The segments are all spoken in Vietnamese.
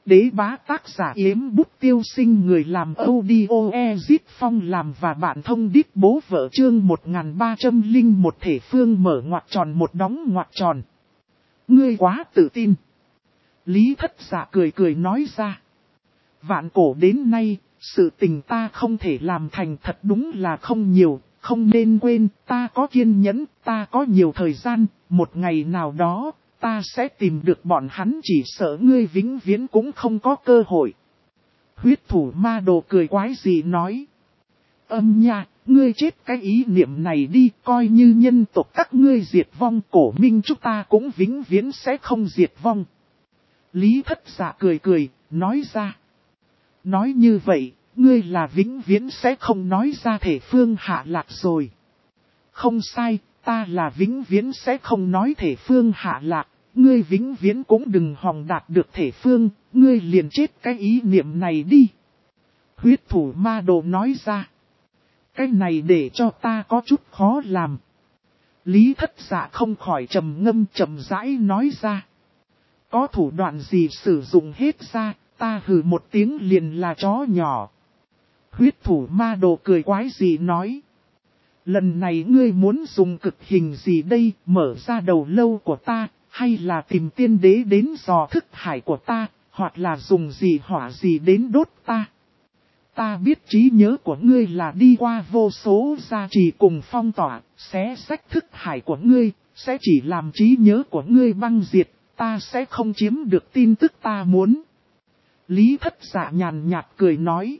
đế bá tác giả Yếm Bút Tiêu Sinh, người làm audio Ezit Phong làm và bạn thông đít bố vợ, chương 1301 thể phương mở ngoặc tròn một đóng ngoặc tròn. Ngươi quá tự tin. Lý Thất Dạ cười cười nói ra. Vạn cổ đến nay, sự tình ta không thể làm thành thật đúng là không nhiều, không nên quên, ta có kiên nhẫn, ta có nhiều thời gian, một ngày nào đó, ta sẽ tìm được bọn hắn, chỉ sợ ngươi vĩnh viễn cũng không có cơ hội. Huyết thủ ma đồ cười quái gì nói. Nha, ngươi chết cái ý niệm này đi, coi như nhân tộc các ngươi diệt vong, cổ minh chúng ta cũng vĩnh viễn sẽ không diệt vong. Lý Thất Dạ cười cười, nói ra. Nói như vậy, ngươi là vĩnh viễn sẽ không nói ra thể phương hạ lạc rồi. Không sai, ta là vĩnh viễn sẽ không nói thể phương hạ lạc, ngươi vĩnh viễn cũng đừng hòng đạt được thể phương, ngươi liền chết cái ý niệm này đi. Huyết thủ ma đồ nói ra. Cái này để cho ta có chút khó làm. Lý Thất Dạ không khỏi trầm ngâm trầm rãi nói ra. Có thủ đoạn gì sử dụng hết ra, ta hừ một tiếng liền là chó nhỏ. Huyết thủ ma đồ cười quái gì nói. Lần này ngươi muốn dùng cực hình gì đây, mở ra đầu lâu của ta, hay là tìm tiên đế đến dò thức hải của ta, hoặc là dùng gì hỏa gì đến đốt ta. Ta biết trí nhớ của ngươi là đi qua vô số gia trì cùng phong tỏa, xé sách thức hải của ngươi, sẽ chỉ làm trí nhớ của ngươi băng diệt, ta sẽ không chiếm được tin tức ta muốn. Lý Thất Dạ nhàn nhạt cười nói.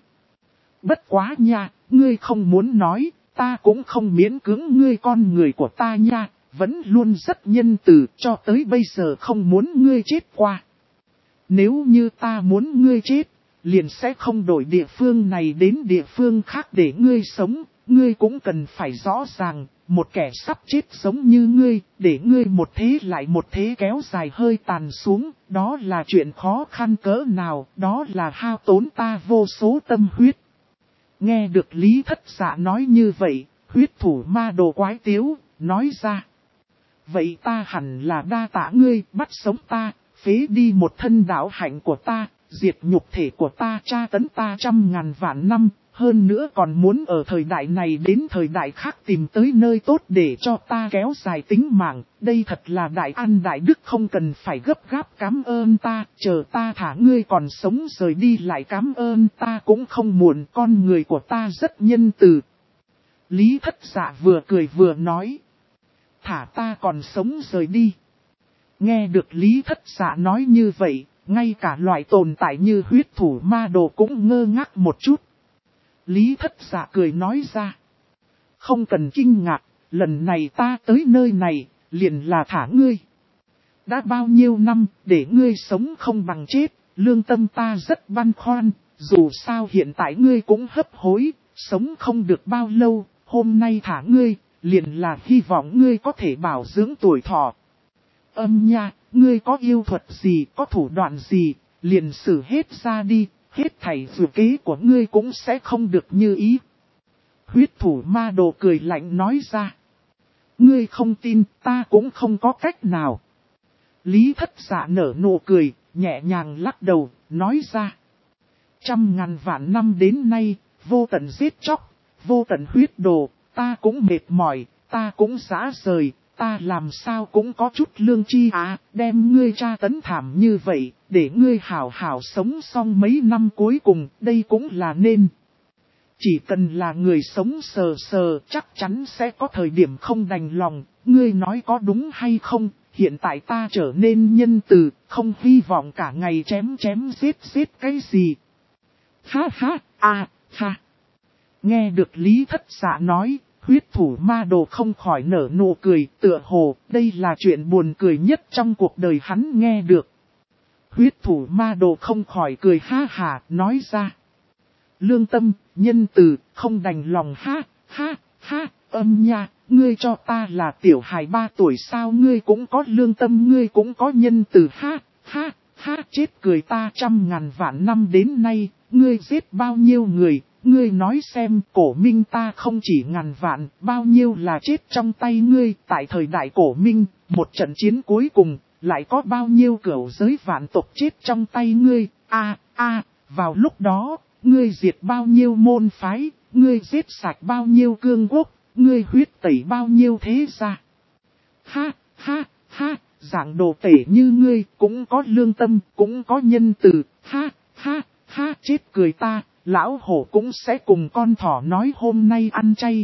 Bất quá nha, ngươi không muốn nói, ta cũng không miễn cưỡng ngươi, con người của ta nha, vẫn luôn rất nhân từ, cho tới bây giờ không muốn ngươi chết qua. Nếu như ta muốn ngươi chết, liền sẽ không đổi địa phương này đến địa phương khác để ngươi sống, ngươi cũng cần phải rõ ràng, một kẻ sắp chết giống như ngươi, để ngươi một thế lại một thế kéo dài hơi tàn xuống, đó là chuyện khó khăn cỡ nào, đó là hao tốn ta vô số tâm huyết. Nghe được Lý Thất Dạ nói như vậy, huyết thủ ma đồ quái tiếu, nói ra. Vậy ta hẳn là đa tạ ngươi, bắt sống ta, phế đi một thân đạo hạnh của ta, diệt nhục thể của ta, tra tấn ta 100.000 vạn năm, hơn nữa còn muốn ở thời đại này đến thời đại khác tìm tới nơi tốt để cho ta kéo dài tính mạng, đây thật là đại an đại đức, không cần phải gấp gáp cảm ơn ta, chờ ta thả ngươi còn sống rời đi lại cảm ơn ta cũng không muộn, con người của ta rất nhân từ. Lý Thất Dạ vừa cười vừa nói, thả ta còn sống rời đi. Nghe được Lý Thất Dạ nói như vậy, ngay cả loại tồn tại như huyết thủ ma đồ cũng ngơ ngác một chút. Lý Thất Dạ cười nói ra. Không cần kinh ngạc, lần này ta tới nơi này, liền là thả ngươi. Đã bao nhiêu năm, để ngươi sống không bằng chết, lương tâm ta rất băn khoăn, dù sao hiện tại ngươi cũng hấp hối, sống không được bao lâu, hôm nay thả ngươi, liền là hy vọng ngươi có thể bảo dưỡng tuổi thọ. Nha, ngươi có yêu thuật gì, có thủ đoạn gì, liền xử hết ra đi, hết thảy dự kế của ngươi cũng sẽ không được như ý. Huyết thủ ma đồ cười lạnh nói ra. Ngươi không tin, ta cũng không có cách nào. Lý Thất Dạ nở nụ cười, nhẹ nhàng lắc đầu, nói ra. 100.000 vạn năm đến nay, vô tận giết chóc, vô tận huyết đồ, ta cũng mệt mỏi, ta cũng rã rời. Ta làm sao cũng có chút lương chi đem ngươi tra tấn thảm như vậy, để ngươi hảo hảo sống xong mấy năm cuối cùng, đây cũng là nên. Chỉ cần là người sống sờ sờ, chắc chắn sẽ có thời điểm không đành lòng, ngươi nói có đúng hay không, hiện tại ta trở nên nhân từ, không hy vọng cả ngày chém giết cái gì. Ha ha. Nghe được Lý Thất Dạ nói. Huyết thủ ma đồ không khỏi nở nụ cười, tựa hồ, đây là chuyện buồn cười nhất trong cuộc đời hắn nghe được. Huyết thủ ma đồ không khỏi cười ha hà, nói ra. Lương tâm, nhân từ, không đành lòng ha, nha, ngươi cho ta là tiểu hài 3 tuổi sao, ngươi cũng có lương tâm, ngươi cũng có nhân từ ha, chết cười ta 100.000 vạn năm đến nay, ngươi giết bao nhiêu người. Ngươi nói xem, cổ minh ta không chỉ ngàn vạn, bao nhiêu là chết trong tay ngươi, tại thời đại cổ minh, một trận chiến cuối cùng, lại có bao nhiêu cửu giới vạn tộc chết trong tay ngươi, vào lúc đó, ngươi diệt bao nhiêu môn phái, ngươi giết sạch bao nhiêu cương quốc, ngươi huyết tẩy bao nhiêu thế gia. Ha, dạng đồ tể như ngươi, cũng có lương tâm, cũng có nhân từ, ha, chết cười ta, lão hổ cũng sẽ cùng con thỏ nói hôm nay ăn chay,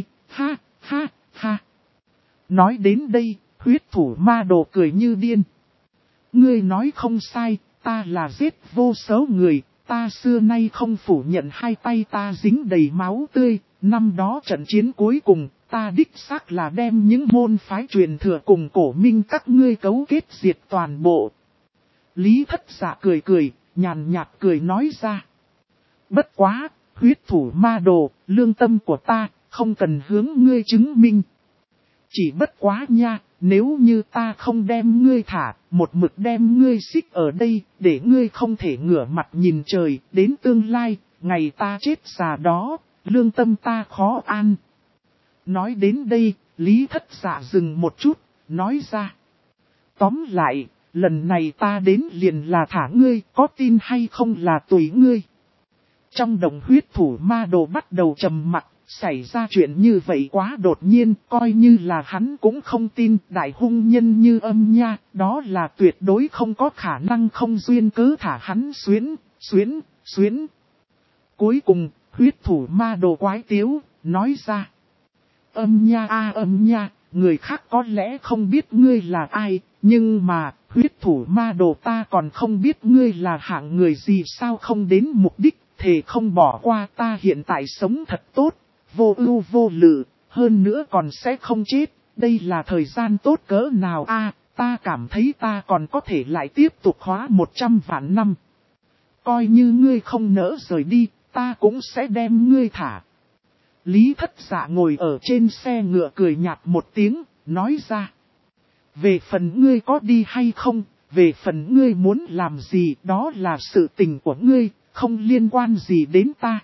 ha. Nói đến đây, huyết thủ ma đồ cười như điên. Ngươi nói không sai, ta là giết vô số người, ta xưa nay không phủ nhận hai tay ta dính đầy máu tươi, năm đó trận chiến cuối cùng, ta đích xác là đem những môn phái truyền thừa cùng cổ minh các ngươi cấu kết diệt toàn bộ. Lý Thất Dạ cười, nhàn nhạt cười nói ra. Bất quá, huyết thủ ma đồ, lương tâm của ta, không cần hướng ngươi chứng minh. Chỉ bất quá nha, nếu như ta không đem ngươi thả, một mực đem ngươi xích ở đây, để ngươi không thể ngửa mặt nhìn trời, đến tương lai, ngày ta chết già đó, lương tâm ta khó an. Nói đến đây, Lý Thất Dạ dừng một chút, nói ra. Tóm lại, lần này ta đến liền là thả ngươi, có tin hay không là tùy ngươi. Trong đồng huyết thủ ma đồ bắt đầu trầm mặc. Xảy ra chuyện như vậy quá đột nhiên, coi như là hắn cũng không tin đại hung nhân như Âm Nha, đó là tuyệt đối không có khả năng không duyên cớ thả hắn xuyến. Cuối cùng, huyết thủ ma đồ quái tiếu, nói ra. Âm Nha, người khác có lẽ không biết ngươi là ai, nhưng mà, huyết thủ ma đồ ta còn không biết ngươi là hạng người gì sao không đến mục đích, thề không bỏ qua ta hiện tại sống thật tốt. Vô ưu vô lự, hơn nữa còn sẽ không chết, đây là thời gian tốt cỡ nào ta cảm thấy ta còn có thể lại tiếp tục hóa 100 vạn năm. Coi như ngươi không nỡ rời đi, ta cũng sẽ đem ngươi thả. Lý Thất Dạ ngồi ở trên xe ngựa cười nhạt một tiếng, nói ra. Về phần ngươi có đi hay không, về phần ngươi muốn làm gì đó là sự tình của ngươi, không liên quan gì đến ta.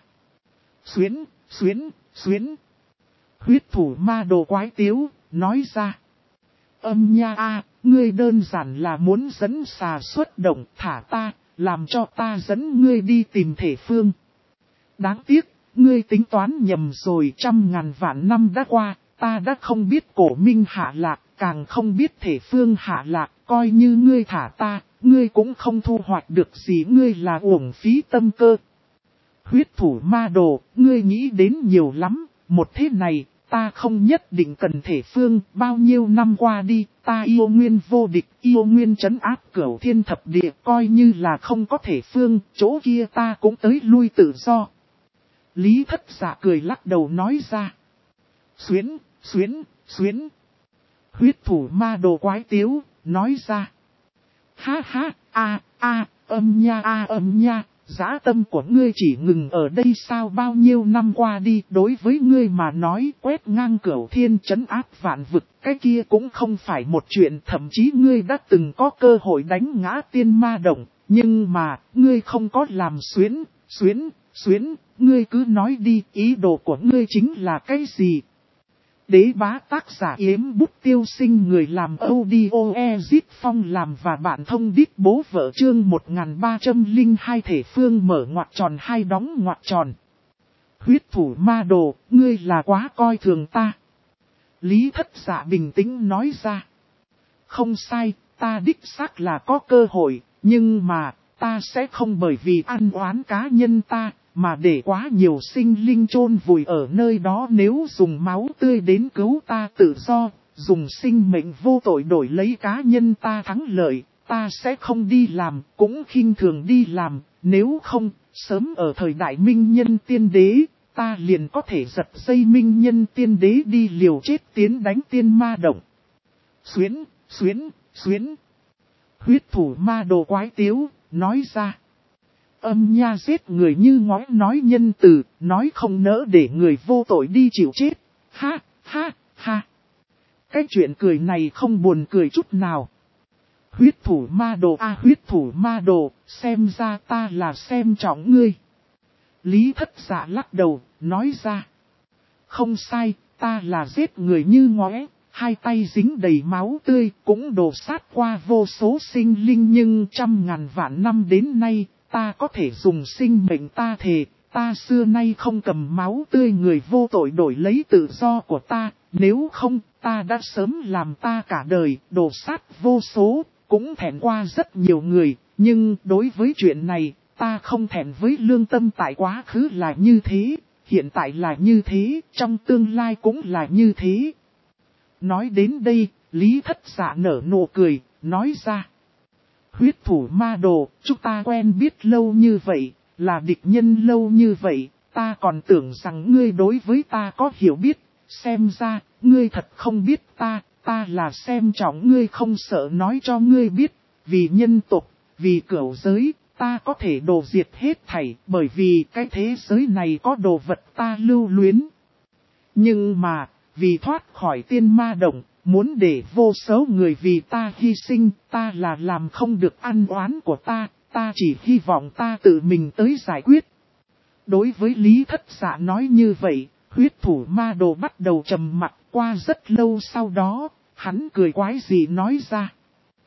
Xuyến. Huyết thủ ma đồ quái tiếu, nói ra. Âm Nha ngươi đơn giản là muốn dẫn xà xuất động thả ta, làm cho ta dẫn ngươi đi tìm thể phương. Đáng tiếc, ngươi tính toán nhầm rồi 100.000 vạn năm đã qua, ta đã không biết cổ minh hạ lạc, càng không biết thể phương hạ lạc, coi như ngươi thả ta, ngươi cũng không thu hoạch được gì, ngươi là uổng phí tâm cơ. Huyết thủ ma đồ, ngươi nghĩ đến nhiều lắm, một thế này, ta không nhất định cần thể phương, bao nhiêu năm qua đi, ta yêu nguyên vô địch, yêu nguyên trấn áp cửu thiên thập địa, coi như là không có thể phương, chỗ kia ta cũng tới lui tự do. Lý Thất Dạ cười lắc đầu nói ra. Xuyến. Huyết thủ ma đồ quái tiếu, nói ra. Âm Nha. Dã tâm của ngươi chỉ ngừng ở đây sao bao nhiêu năm qua đi, đối với ngươi mà nói quét ngang cửu thiên trấn áp vạn vực, cái kia cũng không phải một chuyện, thậm chí ngươi đã từng có cơ hội đánh ngã tiên ma động, nhưng mà, ngươi không có làm xuyến, ngươi cứ nói đi, ý đồ của ngươi chính là cái gì? Đế bá tác giả yếm bút tiêu sinh người làm audio Ezit Phong làm và bạn thông đít bố vợ chương 1302 thể phương mở ngoặc tròn hai đóng ngoặc tròn. Huyết thủ ma đồ, ngươi là quá coi thường ta. Lý Thất Dạ bình tĩnh nói ra. Không sai, ta đích xác là có cơ hội, nhưng mà, ta sẽ không bởi vì ăn oán cá nhân ta, mà để quá nhiều sinh linh chôn vùi ở nơi đó, nếu dùng máu tươi đến cứu ta tự do, dùng sinh mệnh vô tội đổi lấy cá nhân ta thắng lợi, ta sẽ không đi làm, cũng khinh thường đi làm, nếu không, sớm ở thời đại minh nhân tiên đế, ta liền có thể giật dây minh nhân tiên đế đi liều chết tiến đánh tiên ma động. Xuyến. Huyết thủ ma đồ quái tiếu, nói ra. Âm Nha giết người như ngói nói nhân từ, nói không nỡ để người vô tội đi chịu chết. Ha. Cái chuyện cười này không buồn cười chút nào. Huyết thủ ma đồ, xem ra ta là xem trọng ngươi. Lý Thất Dạ lắc đầu, nói ra. Không sai, ta là giết người như ngói, hai tay dính đầy máu tươi, cũng đổ sát qua vô số sinh linh, nhưng 100.000 vạn năm đến nay, ta có thể dùng sinh mệnh ta thề, ta xưa nay không cầm máu tươi người vô tội đổi lấy tự do của ta, nếu không, ta đã sớm làm ta cả đời, đổ sát vô số, cũng thẹn qua rất nhiều người, nhưng đối với chuyện này, ta không thẹn với lương tâm tại quá khứ là như thế, hiện tại là như thế, trong tương lai cũng là như thế. Nói đến đây, Lý Thất Dạ nở nụ cười, nói ra. Huyết thủ ma đồ, chúng ta quen biết lâu như vậy, là địch nhân lâu như vậy, ta còn tưởng rằng ngươi đối với ta có hiểu biết, xem ra, ngươi thật không biết ta là xem trọng ngươi không sợ nói cho ngươi biết, vì nhân tộc, vì cửu giới, ta có thể đồ diệt hết thảy, bởi vì cái thế giới này có đồ vật ta lưu luyến. Nhưng mà, vì thoát khỏi tiên ma động, muốn để vô số người vì ta hy sinh, ta là làm không được ăn oán của ta chỉ hy vọng ta tự mình tới giải quyết. Đối với Lý Thất Dạ nói như vậy, huyết thủ ma đồ bắt đầu trầm mặc, qua rất lâu sau đó, hắn cười quái dị nói ra.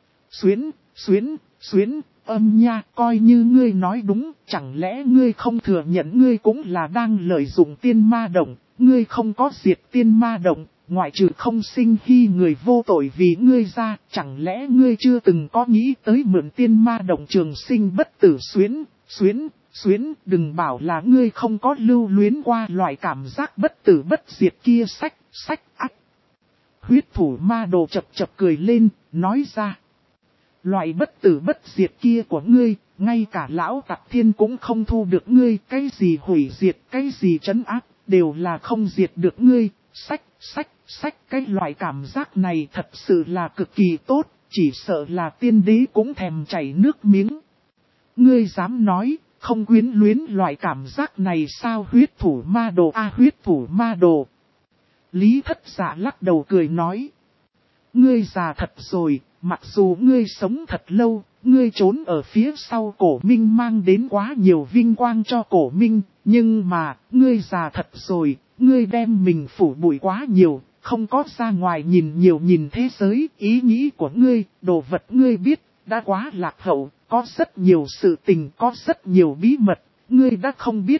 Xuyến, âm nha, coi như ngươi nói đúng, chẳng lẽ ngươi không thừa nhận ngươi cũng là đang lợi dụng tiên ma động, ngươi không có diệt tiên ma động, ngoại trừ không sinh khi người vô tội vì ngươi ra, chẳng lẽ ngươi chưa từng có nghĩ tới mượn tiên ma động trường sinh bất tử xuyến, đừng bảo là ngươi không có lưu luyến qua loại cảm giác bất tử bất diệt kia sách ác. Huyết thủ ma đồ chập chập cười lên, nói ra. Loại bất tử bất diệt kia của ngươi, ngay cả lão tặc thiên cũng không thu được ngươi, cái gì hủy diệt, cái gì trấn áp, đều là không diệt được ngươi, sách, cái loại cảm giác này thật sự là cực kỳ tốt, chỉ sợ là tiên đế cũng thèm chảy nước miếng. Ngươi dám nói, không quyến luyến loại cảm giác này sao huyết thủ ma đồ huyết thủ ma đồ. Lý Thất Dạ lắc đầu cười nói. Ngươi già thật rồi, mặc dù ngươi sống thật lâu, ngươi trốn ở phía sau cổ minh mang đến quá nhiều vinh quang cho cổ minh, nhưng mà, ngươi già thật rồi, ngươi đem mình phủ bụi quá nhiều, không có ra ngoài nhìn thế giới, ý nghĩ của ngươi, đồ vật ngươi biết, đã quá lạc hậu, có rất nhiều sự tình, có rất nhiều bí mật, ngươi đã không biết.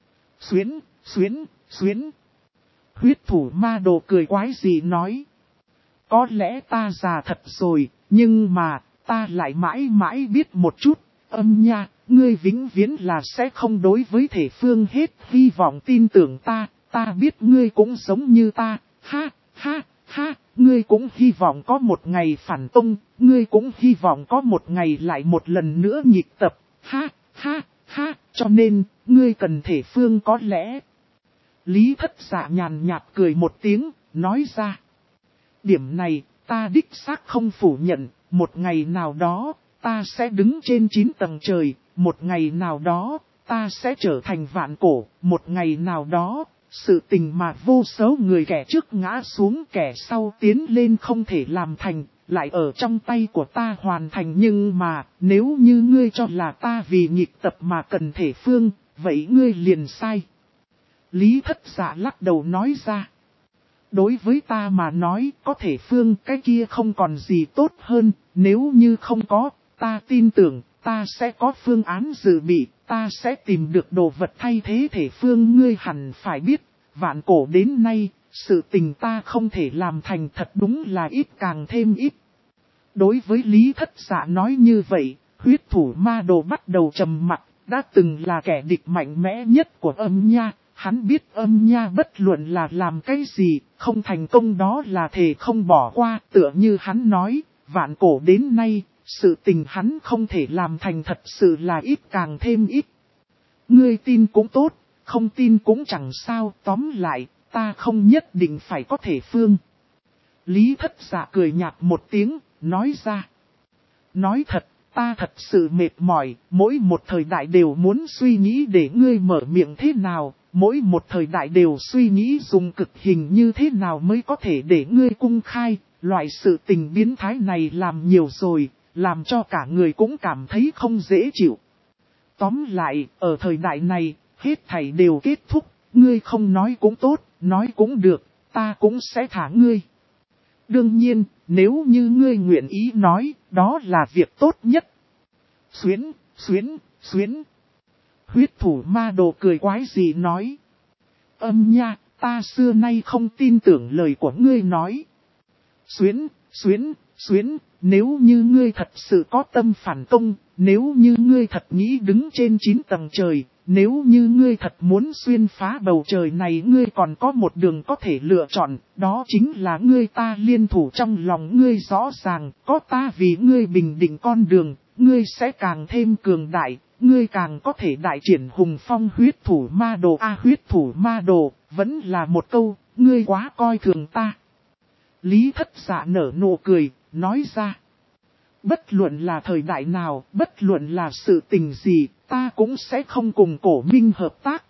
Xuyến. Huyết thủ ma đồ cười quái gì nói. Có lẽ ta già thật rồi, nhưng mà, ta lại mãi mãi biết một chút, âm nha, ngươi vĩnh viễn là sẽ không đối với thể phương hết hy vọng tin tưởng ta biết ngươi cũng giống như ta, ha, ngươi cũng hy vọng có một ngày phản tông, ngươi cũng hy vọng có một ngày lại một lần nữa nhịp tập, ha, cho nên, ngươi cần thể phương có lẽ. Lý Thất Dạ nhàn nhạt cười một tiếng, nói ra. Điểm này, ta đích xác không phủ nhận, một ngày nào đó, ta sẽ đứng trên 9 tầng trời, một ngày nào đó, ta sẽ trở thành vạn cổ, một ngày nào đó, sự tình mà vô số người kẻ trước ngã xuống kẻ sau tiến lên không thể làm thành, lại ở trong tay của ta hoàn thành nhưng mà, nếu như ngươi cho là ta vì nhịp tập mà cần thể phương, vậy ngươi liền sai. Lý Thất Dạ lắc đầu nói ra. Đối với ta mà nói, có thể phương cái kia không còn gì tốt hơn, nếu như không có, ta tin tưởng, ta sẽ có phương án dự bị, ta sẽ tìm được đồ vật thay thế thể phương ngươi hẳn phải biết, vạn cổ đến nay, sự tình ta không thể làm thành thật đúng là ít càng thêm ít. Đối với Lý Thất Dạ nói như vậy, huyết thủ ma đồ bắt đầu trầm mặc, đã từng là kẻ địch mạnh mẽ nhất của âm nha. Hắn biết âm nha bất luận là làm cái gì, không thành công đó là thể không bỏ qua, tựa như hắn nói, vạn cổ đến nay, sự tình hắn không thể làm thành thật sự là ít càng thêm ít. Ngươi tin cũng tốt, không tin cũng chẳng sao, tóm lại, ta không nhất định phải có thể phương. Lý Thất Dạ cười nhạt một tiếng, nói ra. Nói thật, ta thật sự mệt mỏi, mỗi một thời đại đều muốn suy nghĩ để ngươi mở miệng thế nào. Mỗi một thời đại đều suy nghĩ dùng cực hình như thế nào mới có thể để ngươi cung khai, loại sự tình biến thái này làm nhiều rồi, làm cho cả người cũng cảm thấy không dễ chịu. Tóm lại, ở thời đại này, hết thảy đều kết thúc, ngươi không nói cũng tốt, nói cũng được, ta cũng sẽ thả ngươi. Đương nhiên, nếu như ngươi nguyện ý nói, đó là việc tốt nhất. xuyến. Huyết thủ ma đồ cười quái gì nói. Âm nha, ta xưa nay không tin tưởng lời của ngươi nói. Xuyến, nếu như ngươi thật sự có tâm phản công, nếu như ngươi thật nghĩ đứng trên 9 tầng trời, nếu như ngươi thật muốn xuyên phá bầu trời này, ngươi còn có một đường có thể lựa chọn, đó chính là ngươi ta liên thủ. Trong lòng ngươi rõ ràng, có ta vì ngươi bình định con đường, ngươi sẽ càng thêm cường đại, ngươi càng có thể đại triển hùng phong. Huyết thủ ma đồ huyết thủ ma đồ, vẫn là một câu, ngươi quá coi thường ta. Lý Thất Dạ nở nụ cười, nói ra. Bất luận là thời đại nào, bất luận là sự tình gì, ta cũng sẽ không cùng Cổ Minh hợp tác.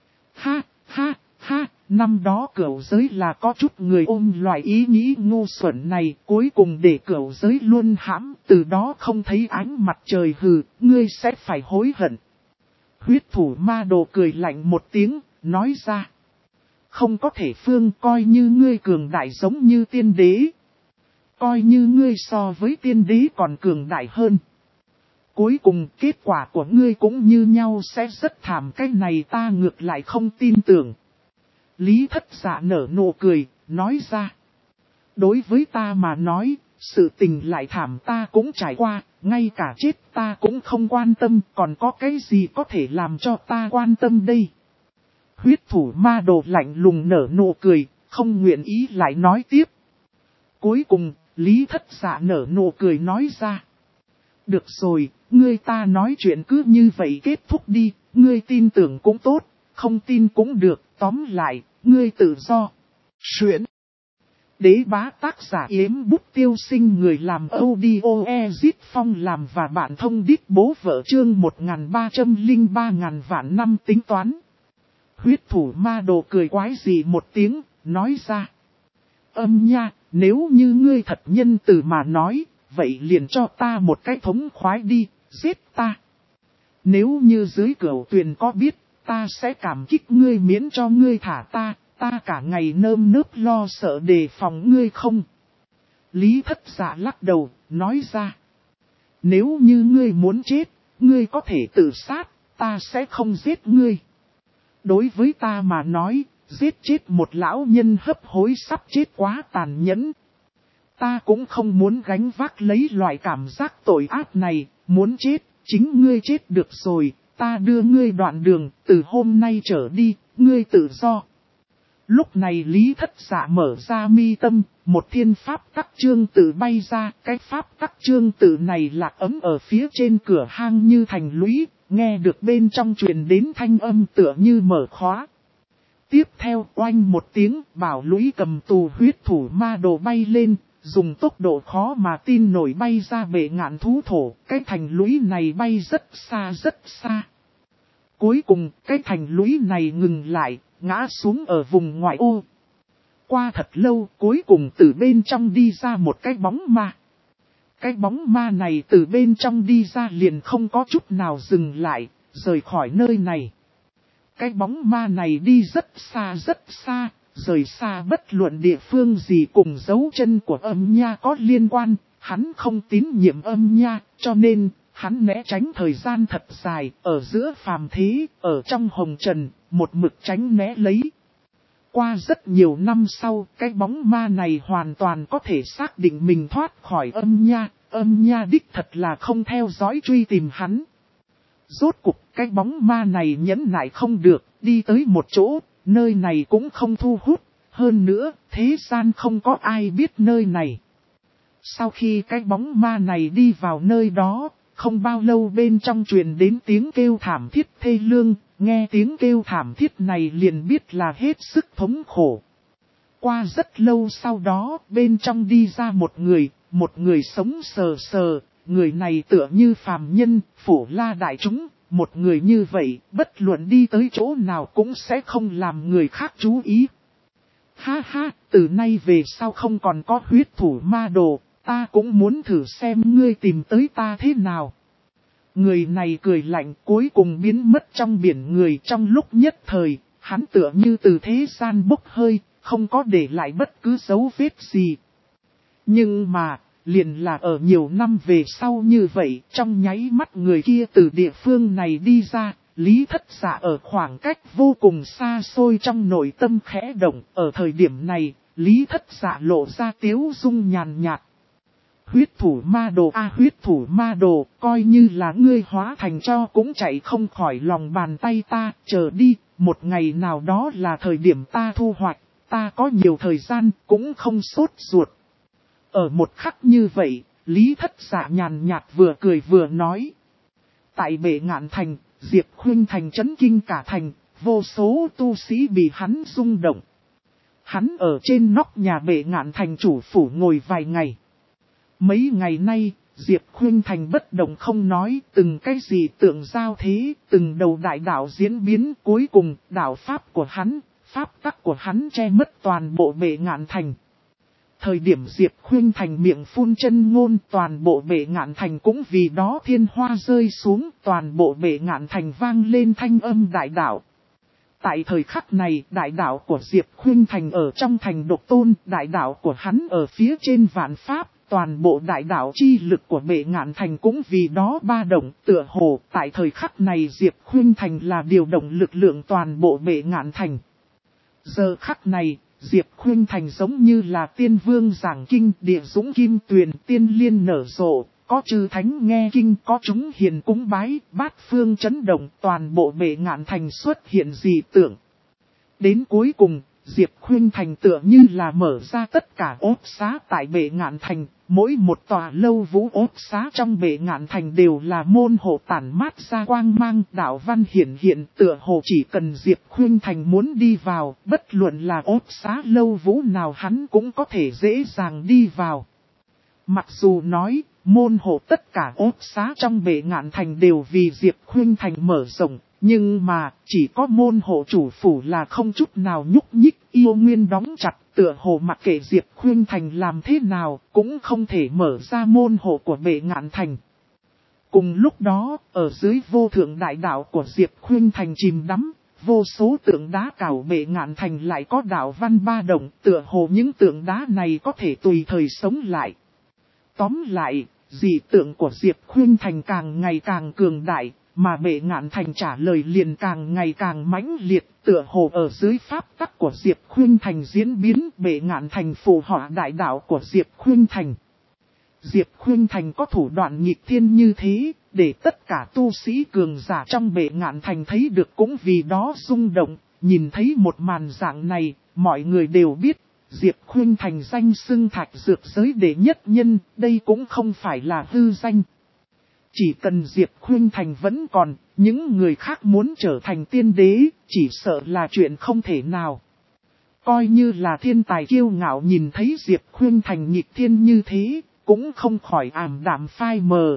Ha, năm đó Cửu giới là có chút người ôm loại ý nghĩ ngu xuẩn này, cuối cùng để Cửu giới luôn hãm, từ đó không thấy ánh mặt trời. Hừ, ngươi sẽ phải hối hận. Huyết thủ ma đồ cười lạnh một tiếng, nói ra. Không có thể phương, coi như ngươi cường đại giống như tiên đế. Coi như ngươi so với tiên đế còn cường đại hơn. Cuối cùng kết quả của ngươi cũng như nhau sẽ rất thảm, cái này ta ngược lại không tin tưởng. Lý Thất Dạ nở nụ cười, nói ra. Đối với ta mà nói, sự tình lại thảm ta cũng trải qua, ngay cả chết ta cũng không quan tâm, còn có cái gì có thể làm cho ta quan tâm đây. Huyết thủ ma đồ lạnh lùng nở nụ cười, không nguyện ý lại nói tiếp. Cuối cùng, Lý Thất Dạ nở nụ cười nói ra. Được rồi, ngươi ta nói chuyện cứ như vậy kết thúc đi, ngươi tin tưởng cũng tốt, không tin cũng được, tóm lại, ngươi tự do. Xuyễn. Đế bá tác giả Yếm Bút Tiêu Sinh, người làm audio Ezit Phong làm và bạn thông đít bố vợ, chương 1303.000 vạn năm tính toán. Huyết thủ ma đồ cười quái gì một tiếng, nói ra. Âm nha, nếu như ngươi thật nhân từ mà nói, vậy liền cho ta một cái thống khoái đi, giết ta. Nếu như dưới cửu tuyền có biết, ta sẽ cảm kích ngươi miễn cho ngươi thả ta cả ngày nơm nớp lo sợ đề phòng ngươi không. Lý Thất Dạ lắc đầu, nói ra. Nếu như ngươi muốn chết, ngươi có thể tự sát, ta sẽ không giết ngươi. Đối với ta mà nói, giết chết một lão nhân hấp hối sắp chết quá tàn nhẫn. Ta cũng không muốn gánh vác lấy loại cảm giác tội ác này, muốn chết, chính ngươi chết được rồi, ta đưa ngươi đoạn đường, từ hôm nay trở đi, ngươi tự do. Lúc này Lý Thất Dạ mở ra mi tâm, một thiên pháp tắc chương tự bay ra, cái pháp tắc chương tự này lạc ấm ở phía trên cửa hang như thành lũy, nghe được bên trong truyền đến thanh âm tựa như mở khóa. Tiếp theo oanh một tiếng, bảo lũy cầm tù huyết thủ ma đồ bay lên, dùng tốc độ khó mà tin nổi bay ra bể ngạn thú thổ, cái thành lũy này bay rất xa rất xa. Cuối cùng, cái thành lũy này ngừng lại, ngã xuống ở vùng ngoại ô. Qua thật lâu, cuối cùng từ bên trong đi ra một cái bóng ma. Cái bóng ma này từ bên trong đi ra liền không có chút nào dừng lại, rời khỏi nơi này. Cái bóng ma này đi rất xa, rời xa bất luận địa phương gì cùng dấu chân của âm nha có liên quan. Hắn không tín nhiệm âm nha, cho nên hắn né tránh thời gian thật dài, ở giữa phàm thế, ở trong hồng trần, một mực tránh né lấy. Qua rất nhiều năm sau, cái bóng ma này hoàn toàn có thể xác định mình thoát khỏi âm nha đích thật là không theo dõi truy tìm hắn. Rốt cục, cái bóng ma này nhẫn nại không được, đi tới một chỗ, nơi này cũng không thu hút, hơn nữa, thế gian không có ai biết nơi này. Sau khi cái bóng ma này đi vào nơi đó, không bao lâu bên trong truyền đến tiếng kêu thảm thiết thê lương, nghe tiếng kêu thảm thiết này liền biết là hết sức thống khổ. Qua rất lâu sau đó, bên trong đi ra một người sống sờ sờ, người này tựa như phàm nhân, phổ la đại chúng, một người như vậy, bất luận đi tới chỗ nào cũng sẽ không làm người khác chú ý. Ha, từ nay về sau không còn có huyết thủ ma đồ, ta cũng muốn thử xem ngươi tìm tới ta thế nào. Người này cười lạnh cuối cùng biến mất trong biển người, trong lúc nhất thời, hắn tựa như từ thế gian bốc hơi, không có để lại bất cứ dấu vết gì. Nhưng mà, liền là ở nhiều năm về sau như vậy, trong nháy mắt người kia từ địa phương này đi ra, Lý Thất Dạ ở khoảng cách vô cùng xa xôi trong nội tâm khẽ động, ở thời điểm này, Lý Thất Dạ lộ ra tiếu dung nhàn nhạt. Huyết thủ ma đồ huyết thủ ma đồ, coi như là ngươi hóa thành cho cũng chạy không khỏi lòng bàn tay ta, chờ đi, một ngày nào đó là thời điểm ta thu hoạch, ta có nhiều thời gian, cũng không sốt ruột. Ở một khắc như vậy, Lý Thất Dạ nhàn nhạt vừa cười vừa nói. Tại Bệ Ngạn Thành, Diệp Khuynh Thành chấn kinh cả thành, vô số tu sĩ bị hắn rung động. Hắn ở trên nóc nhà Bệ Ngạn Thành chủ phủ ngồi vài ngày. Mấy ngày nay, Diệp Khuynh Thành bất động không nói, từng cái gì tượng giao thế, từng đầu đại đạo diễn biến, cuối cùng, đạo pháp của hắn, pháp tắc của hắn che mất toàn bộ Bệ Ngạn Thành. Thời điểm Diệp Khuynh Thành miệng phun chân ngôn, toàn bộ Bệ Ngạn Thành cũng vì đó thiên hoa rơi xuống, toàn bộ Bệ Ngạn Thành vang lên thanh âm đại đạo. Tại thời khắc này, đại đạo của Diệp Khuynh Thành ở trong thành độc tôn, đại đạo của hắn ở phía trên vạn pháp, toàn bộ đại đạo chi lực của Bệ Ngạn Thành cũng vì đó ba động, tựa hồ, tại thời khắc này Diệp Khuynh Thành là điều động lực lượng toàn bộ Bệ Ngạn Thành. Giờ khắc này, Diệp Khuynh Thành giống như là tiên vương giảng kinh, địa dũng kim tuyền, tiên liên nở rộ, có chư thánh nghe kinh, có chúng hiền cúng bái, bát phương chấn động, toàn bộ Bệ Ngạn Thành xuất hiện dị tượng. Đến cuối cùng, Diệp Khuynh Thành tựa như là mở ra tất cả ốt xá tại Bệ Ngạn Thành, mỗi một tòa lâu vũ ốt xá trong Bệ Ngạn Thành đều là môn hộ tản mát ra quang mang, đạo văn hiển hiện, tựa hồ chỉ cần Diệp Khuynh Thành muốn đi vào, bất luận là ốt xá lâu vũ nào hắn cũng có thể dễ dàng đi vào. Mặc dù nói, môn hộ tất cả ốt xá trong Bệ Ngạn Thành đều vì Diệp Khuynh Thành mở rộng, nhưng mà, chỉ có môn hộ chủ phủ là không chút nào nhúc nhích, yêu nguyên đóng chặt, tựa hồ mặc kệ Diệp Khuynh Thành làm thế nào, cũng không thể mở ra môn hộ của Bệ Ngạn Thành. Cùng lúc đó, ở dưới vô thượng đại đạo của Diệp Khuynh Thành chìm đắm, vô số tượng đá cào Bệ Ngạn Thành lại có đạo văn ba động, tựa hồ những tượng đá này có thể tùy thời sống lại. Tóm lại, dị tượng của Diệp Khuynh Thành càng ngày càng cường đại, mà Bệ Ngạn Thành trả lời liền càng ngày càng mãnh liệt, tựa hồ ở dưới pháp tắc của Diệp Khuynh Thành diễn biến, Bệ Ngạn Thành phù họa đại đạo của Diệp Khuynh Thành. Diệp Khuynh Thành có thủ đoạn nghịch thiên như thế, để tất cả tu sĩ cường giả trong Bệ Ngạn Thành thấy được cũng vì đó rung động, nhìn thấy một màn dạng này, mọi người đều biết, Diệp Khuynh Thành danh xưng thạch dược giới đệ nhất nhân, đây cũng không phải là hư danh. Chỉ cần Diệp Khuynh Thành vẫn còn, những người khác muốn trở thành tiên đế, chỉ sợ là chuyện không thể nào. Coi như là thiên tài kiêu ngạo nhìn thấy Diệp Khuynh Thành nghịch thiên như thế, cũng không khỏi ảm đạm phai mờ.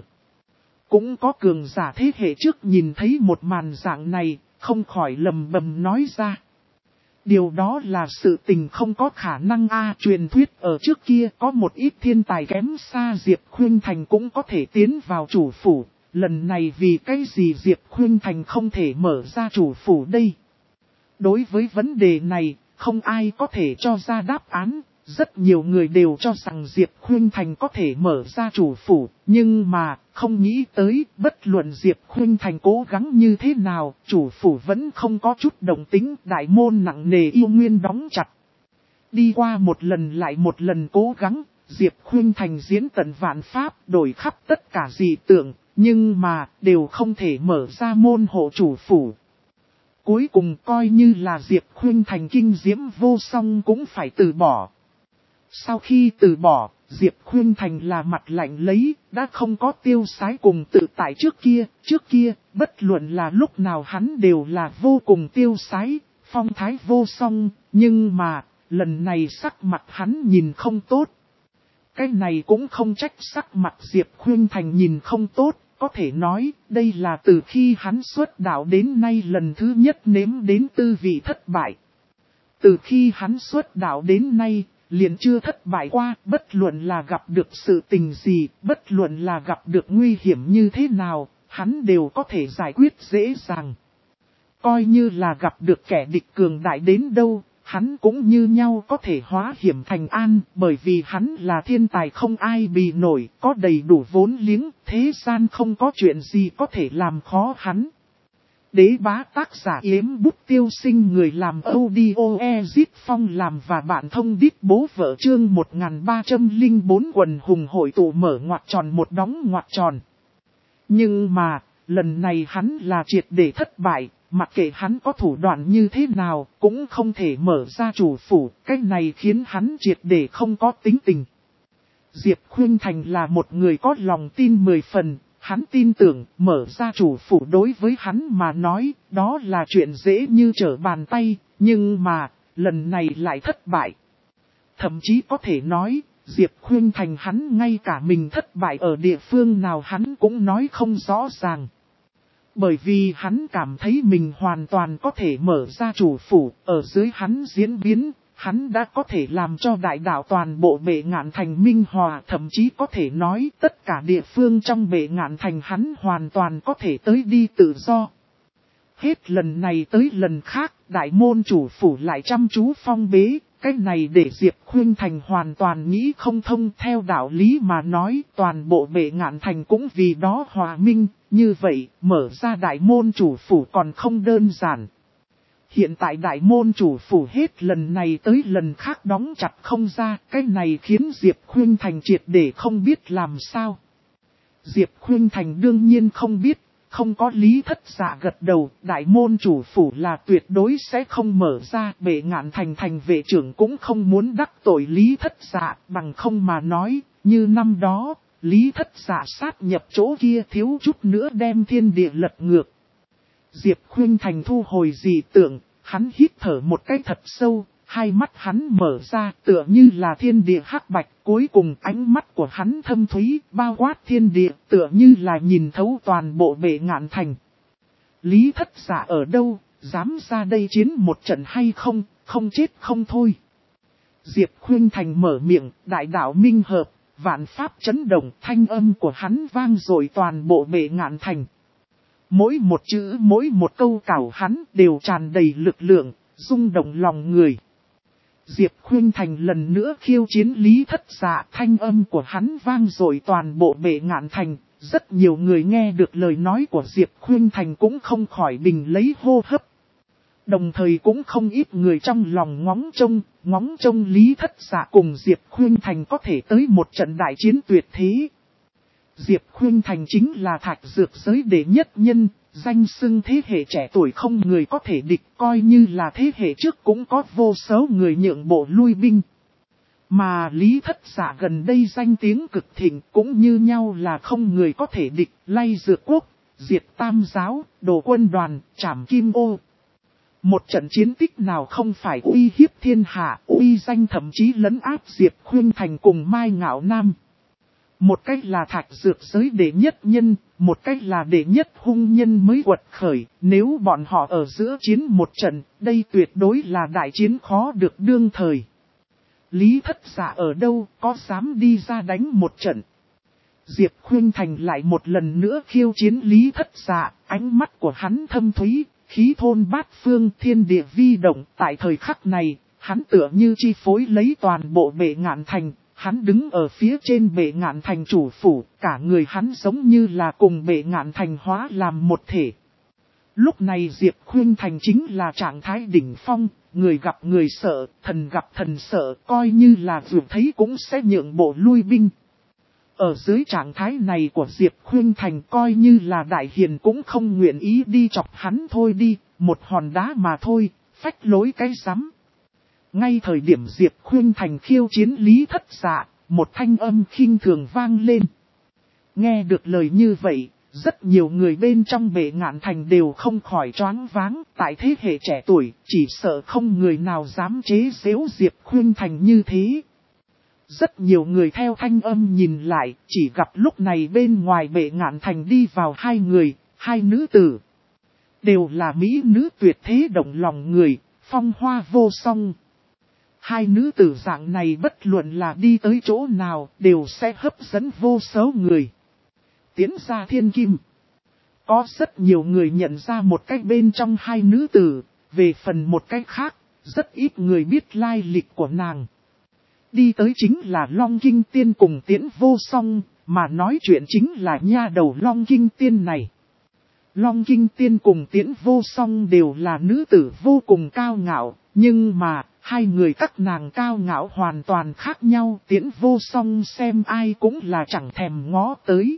Cũng có cường giả thế hệ trước nhìn thấy một màn dạng này, không khỏi lầm bầm nói ra. Điều đó là sự tình không có khả năng truyền thuyết ở trước kia có một ít thiên tài kém xa Diệp Khuynh Thành cũng có thể tiến vào chủ phủ. Lần này vì cái gì Diệp Khuynh Thành không thể mở ra chủ phủ đây? Đối với vấn đề này, không ai có thể cho ra đáp án. Rất nhiều người đều cho rằng Diệp Khuynh Thành có thể mở ra chủ phủ, nhưng mà, không nghĩ tới, bất luận Diệp Khuynh Thành cố gắng như thế nào, chủ phủ vẫn không có chút động tính, đại môn nặng nề yêu nguyên đóng chặt. Đi qua một lần lại một lần cố gắng, Diệp Khuynh Thành diễn tận vạn pháp, đổi khắp tất cả dị tượng, nhưng mà, đều không thể mở ra môn hộ chủ phủ. Cuối cùng coi như là Diệp Khuynh Thành kinh diễm vô song cũng phải từ bỏ. Sau khi từ bỏ, Diệp Khuynh Thành là mặt lạnh lấy, đã không có tiêu sái cùng tự tại trước kia, bất luận là lúc nào hắn đều là vô cùng tiêu sái, phong thái vô song, nhưng mà, lần này sắc mặt hắn nhìn không tốt. Cái này cũng không trách sắc mặt Diệp Khuynh Thành nhìn không tốt, có thể nói, đây là từ khi hắn xuất đạo đến nay lần thứ nhất nếm đến tư vị thất bại. Từ khi hắn xuất đạo đến nay, liền chưa thất bại qua, bất luận là gặp được sự tình gì, bất luận là gặp được nguy hiểm như thế nào, hắn đều có thể giải quyết dễ dàng. Coi như là gặp được kẻ địch cường đại đến đâu, hắn cũng như nhau có thể hóa hiểm thành an, bởi vì hắn là thiên tài không ai bì nổi, có đầy đủ vốn liếng, thế gian không có chuyện gì có thể làm khó hắn. Đế bá tác giả Yếm Bút Tiêu Sinh, người làm audio Ezit Phong làm và bạn thông đít bố vợ, chương 1304 quần hùng hội tụ mở ngoặc tròn một đóng ngoặc tròn. Nhưng mà, lần này hắn là triệt để thất bại, mặc kệ hắn có thủ đoạn như thế nào, cũng không thể mở ra chủ phủ, cái này khiến hắn triệt để không có tính tình. Diệp Khuynh Thành là một người có lòng tin 10 phần, hắn tin tưởng mở ra chủ phủ đối với hắn mà nói, đó là chuyện dễ như trở bàn tay, nhưng mà, lần này lại thất bại. Thậm chí có thể nói, Diệp Khuynh Thành hắn ngay cả mình thất bại ở địa phương nào hắn cũng nói không rõ ràng. Bởi vì hắn cảm thấy mình hoàn toàn có thể mở ra chủ phủ, ở dưới hắn diễn biến, hắn đã có thể làm cho đại đạo toàn bộ Bệ Ngạn Thành minh hòa, thậm chí có thể nói tất cả địa phương trong Bệ Ngạn Thành hắn hoàn toàn có thể tới đi tự do. Hết lần này tới lần khác, đại môn chủ phủ lại chăm chú phong bế, cái này để Diệp Khuynh Thành hoàn toàn nghĩ không thông. Theo đạo lý mà nói, toàn bộ Bệ Ngạn Thành cũng vì đó hòa minh, như vậy, mở ra đại môn chủ phủ còn không đơn giản. Hiện tại đại môn chủ phủ hết lần này tới lần khác đóng chặt không ra, cái này khiến Diệp Khuynh Thành triệt để không biết làm sao. Diệp Khuynh Thành đương nhiên không biết, không có Lý Thất Dạ gật đầu, đại môn chủ phủ là tuyệt đối sẽ không mở ra, Bệ Ngạn Thành thành vệ trưởng cũng không muốn đắc tội Lý Thất Dạ, bằng không mà nói, như năm đó, Lý Thất Dạ sát nhập chỗ kia thiếu chút nữa đem thiên địa lật ngược. Diệp Khuynh Thành thu hồi dị tưởng, hắn hít thở một cái thật sâu, hai mắt hắn mở ra tựa như là thiên địa hắc bạch, cuối cùng ánh mắt của hắn thâm thúy, bao quát thiên địa, tựa như là nhìn thấu toàn bộ Bệ Ngạn Thành. Lý Thất Dạ ở đâu, dám ra đây chiến một trận hay không, không chết không thôi. Diệp Khuynh Thành mở miệng, đại đạo minh hợp, vạn pháp chấn động, thanh âm của hắn vang dội toàn bộ Bệ Ngạn Thành. Mỗi một chữ, mỗi một câu cảo hắn đều tràn đầy lực lượng, rung động lòng người. Diệp Khuynh Thành lần nữa khiêu chiến Lý Thất Dạ, thanh âm của hắn vang dội toàn bộ Bệ Ngạn Thành. Rất nhiều người nghe được lời nói của Diệp Khuynh Thành cũng không khỏi bình lấy hô hấp. Đồng thời cũng không ít người trong lòng ngóng trông Lý Thất Dạ cùng Diệp Khuynh Thành có thể tới một trận đại chiến tuyệt thế. Diệp Khuynh Thành chính là thạch dược giới đệ nhất nhân, danh xưng thế hệ trẻ tuổi không người có thể địch, coi như là thế hệ trước cũng có vô số người nhượng bộ lui binh. Mà Lý Thất Dạ gần đây danh tiếng cực thịnh cũng như nhau là không người có thể địch, lay dược quốc, diệt tam giáo, đồ quân đoàn, trảm kim ô. Một trận chiến tích nào không phải uy hiếp thiên hạ, uy danh thậm chí lấn áp Diệp Khuynh Thành cùng Mai Ngạo Nam. Một cách là thạch dược giới đệ nhất nhân, một cách là đệ nhất hung nhân mới quật khởi, nếu bọn họ ở giữa chiến một trận, đây tuyệt đối là đại chiến khó được đương thời. Lý Thất Dạ ở đâu, có dám đi ra đánh một trận? Diệp Khuynh Thành lại một lần nữa khiêu chiến Lý Thất Dạ, ánh mắt của hắn thâm thúy, khí thôn bát phương, thiên địa vi động. Tại thời khắc này, hắn tựa như chi phối lấy toàn bộ Bệ Ngạn Thành. Hắn đứng ở phía trên Bệ Ngạn Thành chủ phủ, cả người hắn giống như là cùng Bệ Ngạn Thành hóa làm một thể. Lúc này Diệp Khuynh Thành chính là trạng thái đỉnh phong, người gặp người sợ, thần gặp thần sợ, coi như là vượt thấy cũng sẽ nhượng bộ lui binh. Ở dưới trạng thái này của Diệp Khuynh Thành coi như là đại hiền cũng không nguyện ý đi chọc hắn thôi đi, một hòn đá mà thôi, phách lối cái rắm. Ngay thời điểm Diệp Khuynh Thành khiêu chiến Lý Thất Dạ, một thanh âm khinh thường vang lên. Nghe được lời như vậy, rất nhiều người bên trong Bệ Ngạn Thành đều không khỏi choáng váng, tại thế hệ trẻ tuổi, chỉ sợ không người nào dám chế giễu Diệp Khuynh Thành như thế. Rất nhiều người theo thanh âm nhìn lại, chỉ gặp lúc này bên ngoài Bệ Ngạn Thành đi vào hai người, hai nữ tử. Đều là mỹ nữ tuyệt thế động lòng người, phong hoa vô song. Hai nữ tử dạng này bất luận là đi tới chỗ nào, đều sẽ hấp dẫn vô số người. Tiến ra thiên kim. Có rất nhiều người nhận ra một cách bên trong hai nữ tử, về phần một cách khác, rất ít người biết lai lịch của nàng. Đi tới chính là Long Kinh Tiên cùng Tiễn Vô Song, mà nói chuyện chính là nha đầu Long Kinh Tiên này. Long Kinh Tiên cùng Tiễn Vô Song đều là nữ tử vô cùng cao ngạo, nhưng mà, hai người các nàng cao ngạo hoàn toàn khác nhau. Tiễn Vô Song xem ai cũng là chẳng thèm ngó tới.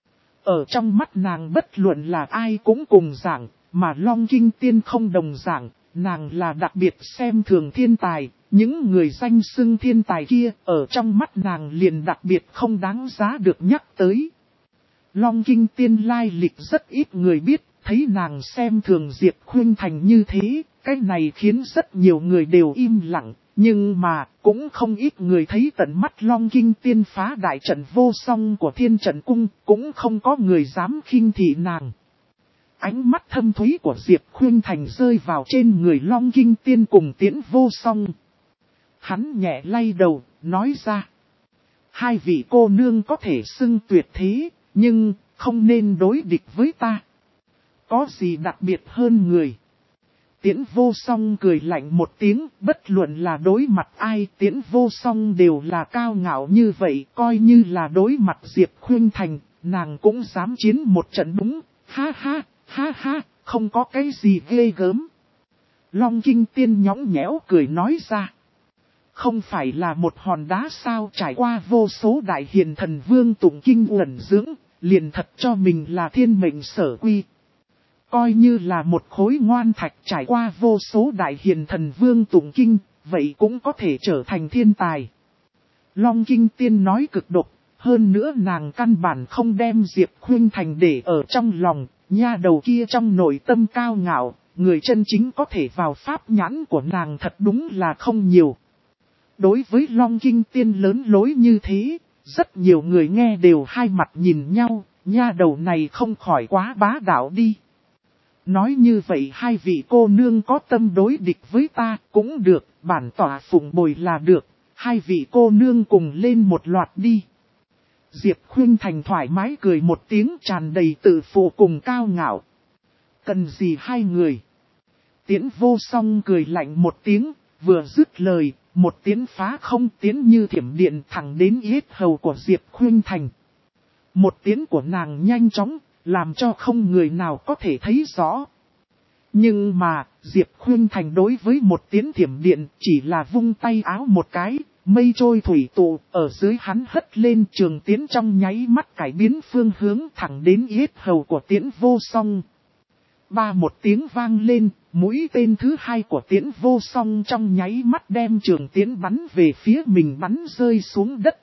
Ở trong mắt nàng bất luận là ai cũng cùng dạng, mà Long Kinh Tiên không đồng dạng, nàng là đặc biệt xem thường thiên tài. Những người danh xưng thiên tài kia ở trong mắt nàng liền đặc biệt không đáng giá được nhắc tới. Long Kinh Tiên lai lịch rất ít người biết, thấy nàng xem thường Diệp Khuynh Thành như thế, cái này khiến rất nhiều người đều im lặng, nhưng mà cũng không ít người thấy tận mắt Long Kinh Tiên phá đại trận vô song của Thiên Trận Cung, cũng không có người dám khinh thị nàng. Ánh mắt thâm thúy của Diệp Khuynh Thành rơi vào trên người Long Kinh Tiên cùng Tiễn Vô Song. Hắn nhẹ lay đầu, nói ra. Hai vị cô nương có thể xưng tuyệt thế, nhưng không nên đối địch với ta. Có gì đặc biệt hơn người? Tiễn Vô Song cười lạnh một tiếng, bất luận là đối mặt ai, Tiễn Vô Song đều là cao ngạo như vậy, coi như là đối mặt Diệp Khuynh Thành, nàng cũng dám chiến một trận đúng, ha ha, không có cái gì ghê gớm. Long Kinh Tiên nhõng nhẽo cười nói ra. Không phải là một hòn đá sao, trải qua vô số đại hiền thần vương tụng kinh uẩn dưỡng, liền thật cho mình là thiên mệnh sở quy. Coi như là một khối ngoan thạch trải qua vô số đại hiền thần vương tụng kinh, vậy cũng có thể trở thành thiên tài. Long Kinh Tiên nói cực độc, hơn nữa nàng căn bản không đem Diệp Khuynh Thành để ở trong lòng, nha đầu kia trong nội tâm cao ngạo, người chân chính có thể vào pháp nhãn của nàng thật đúng là không nhiều. Đối với Long Kinh Tiên lớn lối như thế, rất nhiều người nghe đều hai mặt nhìn nhau, nha đầu này không khỏi quá bá đạo đi. Nói như vậy hai vị cô nương có tâm đối địch với ta cũng được, bản tỏa phụng bồi là được, hai vị cô nương cùng lên một loạt đi. Diệp Khuynh Thành thoải mái cười một tiếng tràn đầy tự phụ cùng cao ngạo. Cần gì hai người? Tiễn Vô Song cười lạnh một tiếng, vừa dứt lời, một tiến phá không tiến như thiểm điện thẳng đến yết hầu của Diệp Khuynh Thành. Một tiến của nàng nhanh chóng, làm cho không người nào có thể thấy rõ. Nhưng mà, Diệp Khuynh Thành đối với một tiến thiểm điện chỉ là vung tay áo một cái, mây trôi thủy tụ, ở dưới hắn hất lên trường tiến trong nháy mắt cải biến phương hướng thẳng đến yết hầu của Tiễn Vô Song. Ba một tiếng vang lên, mũi tên thứ hai của Tiễn Vô Song trong nháy mắt đem trường tiến bắn về phía mình bắn rơi xuống đất.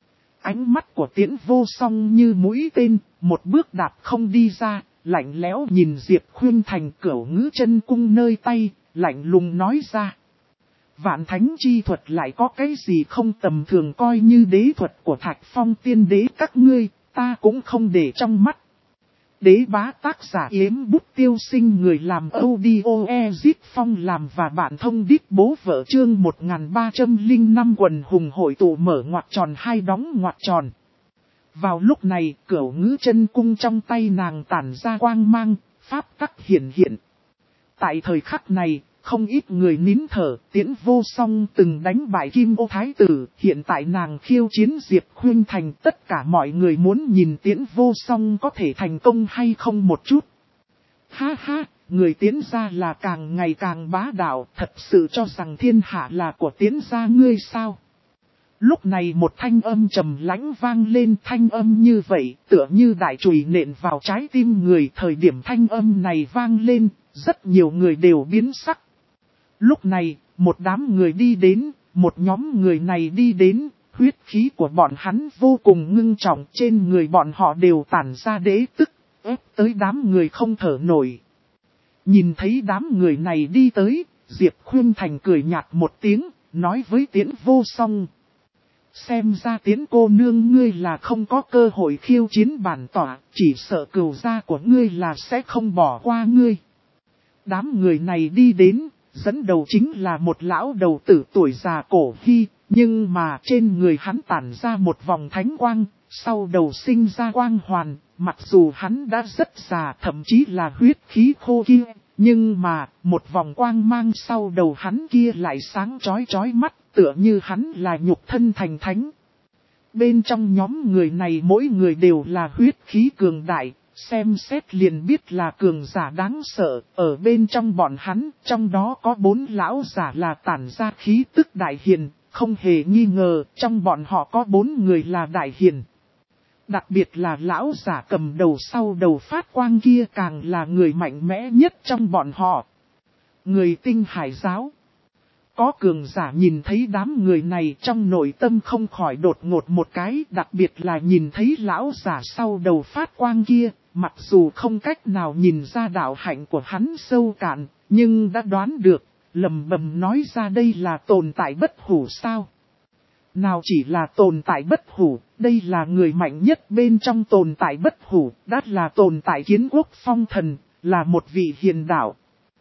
Ánh mắt của Tiễn Vô Song như mũi tên, một bước đạp không đi ra, lạnh lẽo nhìn Diệp Khuynh Thành Cửu Ngữ Chân Cung nơi tay, lạnh lùng nói ra. Vạn thánh chi thuật lại có cái gì không tầm thường, coi như đế thuật của Thạch Phong tiên đế các ngươi, ta cũng không để trong mắt. Đế bá tác giả Yếm Bút Tiêu Sinh, người làm audio Ezit Phong làm và bạn thông đít bố vợ chương 1305 quần hùng hội tụ mở ngoặc tròn hai đóng ngoặc tròn. Vào lúc này, Cửu Ngữ Chân Cung trong tay nàng tản ra quang mang, pháp tắc hiển hiện. Tại thời khắc này, không ít người nín thở, Tiễn Vô Song từng đánh bại Kim Ô Thái Tử, hiện tại nàng khiêu chiến Diệp Khuynh Thành, tất cả mọi người muốn nhìn Tiễn Vô Song có thể thành công hay không một chút. Ha ha, người Tiễn gia là càng ngày càng bá đạo, thật sự cho rằng thiên hạ là của Tiễn gia ngươi sao? Lúc này một thanh âm trầm lãnh vang lên, thanh âm như vậy, tựa như đại chùy nện vào trái tim người. Thời điểm thanh âm này vang lên, rất nhiều người đều biến sắc. Lúc này, một đám người đi đến, một nhóm người này đi đến, huyết khí của bọn hắn vô cùng ngưng trọng, trên người bọn họ đều tản ra đế tức, ép tới đám người không thở nổi. Nhìn thấy đám người này đi tới, Diệp Khuynh Thành cười nhạt một tiếng, nói với Tiễn Vô Song. Xem ra Tiễn cô nương ngươi là không có cơ hội khiêu chiến bản tỏa, chỉ sợ cừu gia của ngươi là sẽ không bỏ qua ngươi. Đám người này đi đến, dẫn đầu chính là một lão đầu tử tuổi già cổ hy, nhưng mà trên người hắn tản ra một vòng thánh quang, sau đầu sinh ra quang hoàn, mặc dù hắn đã rất già thậm chí là huyết khí khô kia, Nhưng mà, một vòng quang mang sau đầu hắn kia lại sáng chói chói mắt, tựa như hắn là nhục thân thành thánh. Bên trong nhóm người này mỗi người đều là huyết khí cường đại, xem xét liền biết là cường giả đáng sợ. Ở bên trong bọn hắn, trong đó có 4 lão giả là tản ra khí tức đại hiền, không hề nghi ngờ, trong bọn họ có 4 người là đại hiền. Đặc biệt là lão giả cầm đầu sau đầu phát quang kia càng là người mạnh mẽ nhất trong bọn họ. Người Tinh Hải giáo. Có cường giả nhìn thấy đám người này trong nội tâm không khỏi đột ngột một cái, đặc biệt là nhìn thấy lão giả sau đầu phát quang kia, mặc dù không cách nào nhìn ra đạo hạnh của hắn sâu cạn, nhưng đã đoán được, lầm bầm nói ra đây là tồn tại bất hủ sao. Nào chỉ là tồn tại bất hủ, đây là người mạnh nhất bên trong tồn tại bất hủ, đã là tồn tại kiến quốc phong thần, là một vị hiền đạo.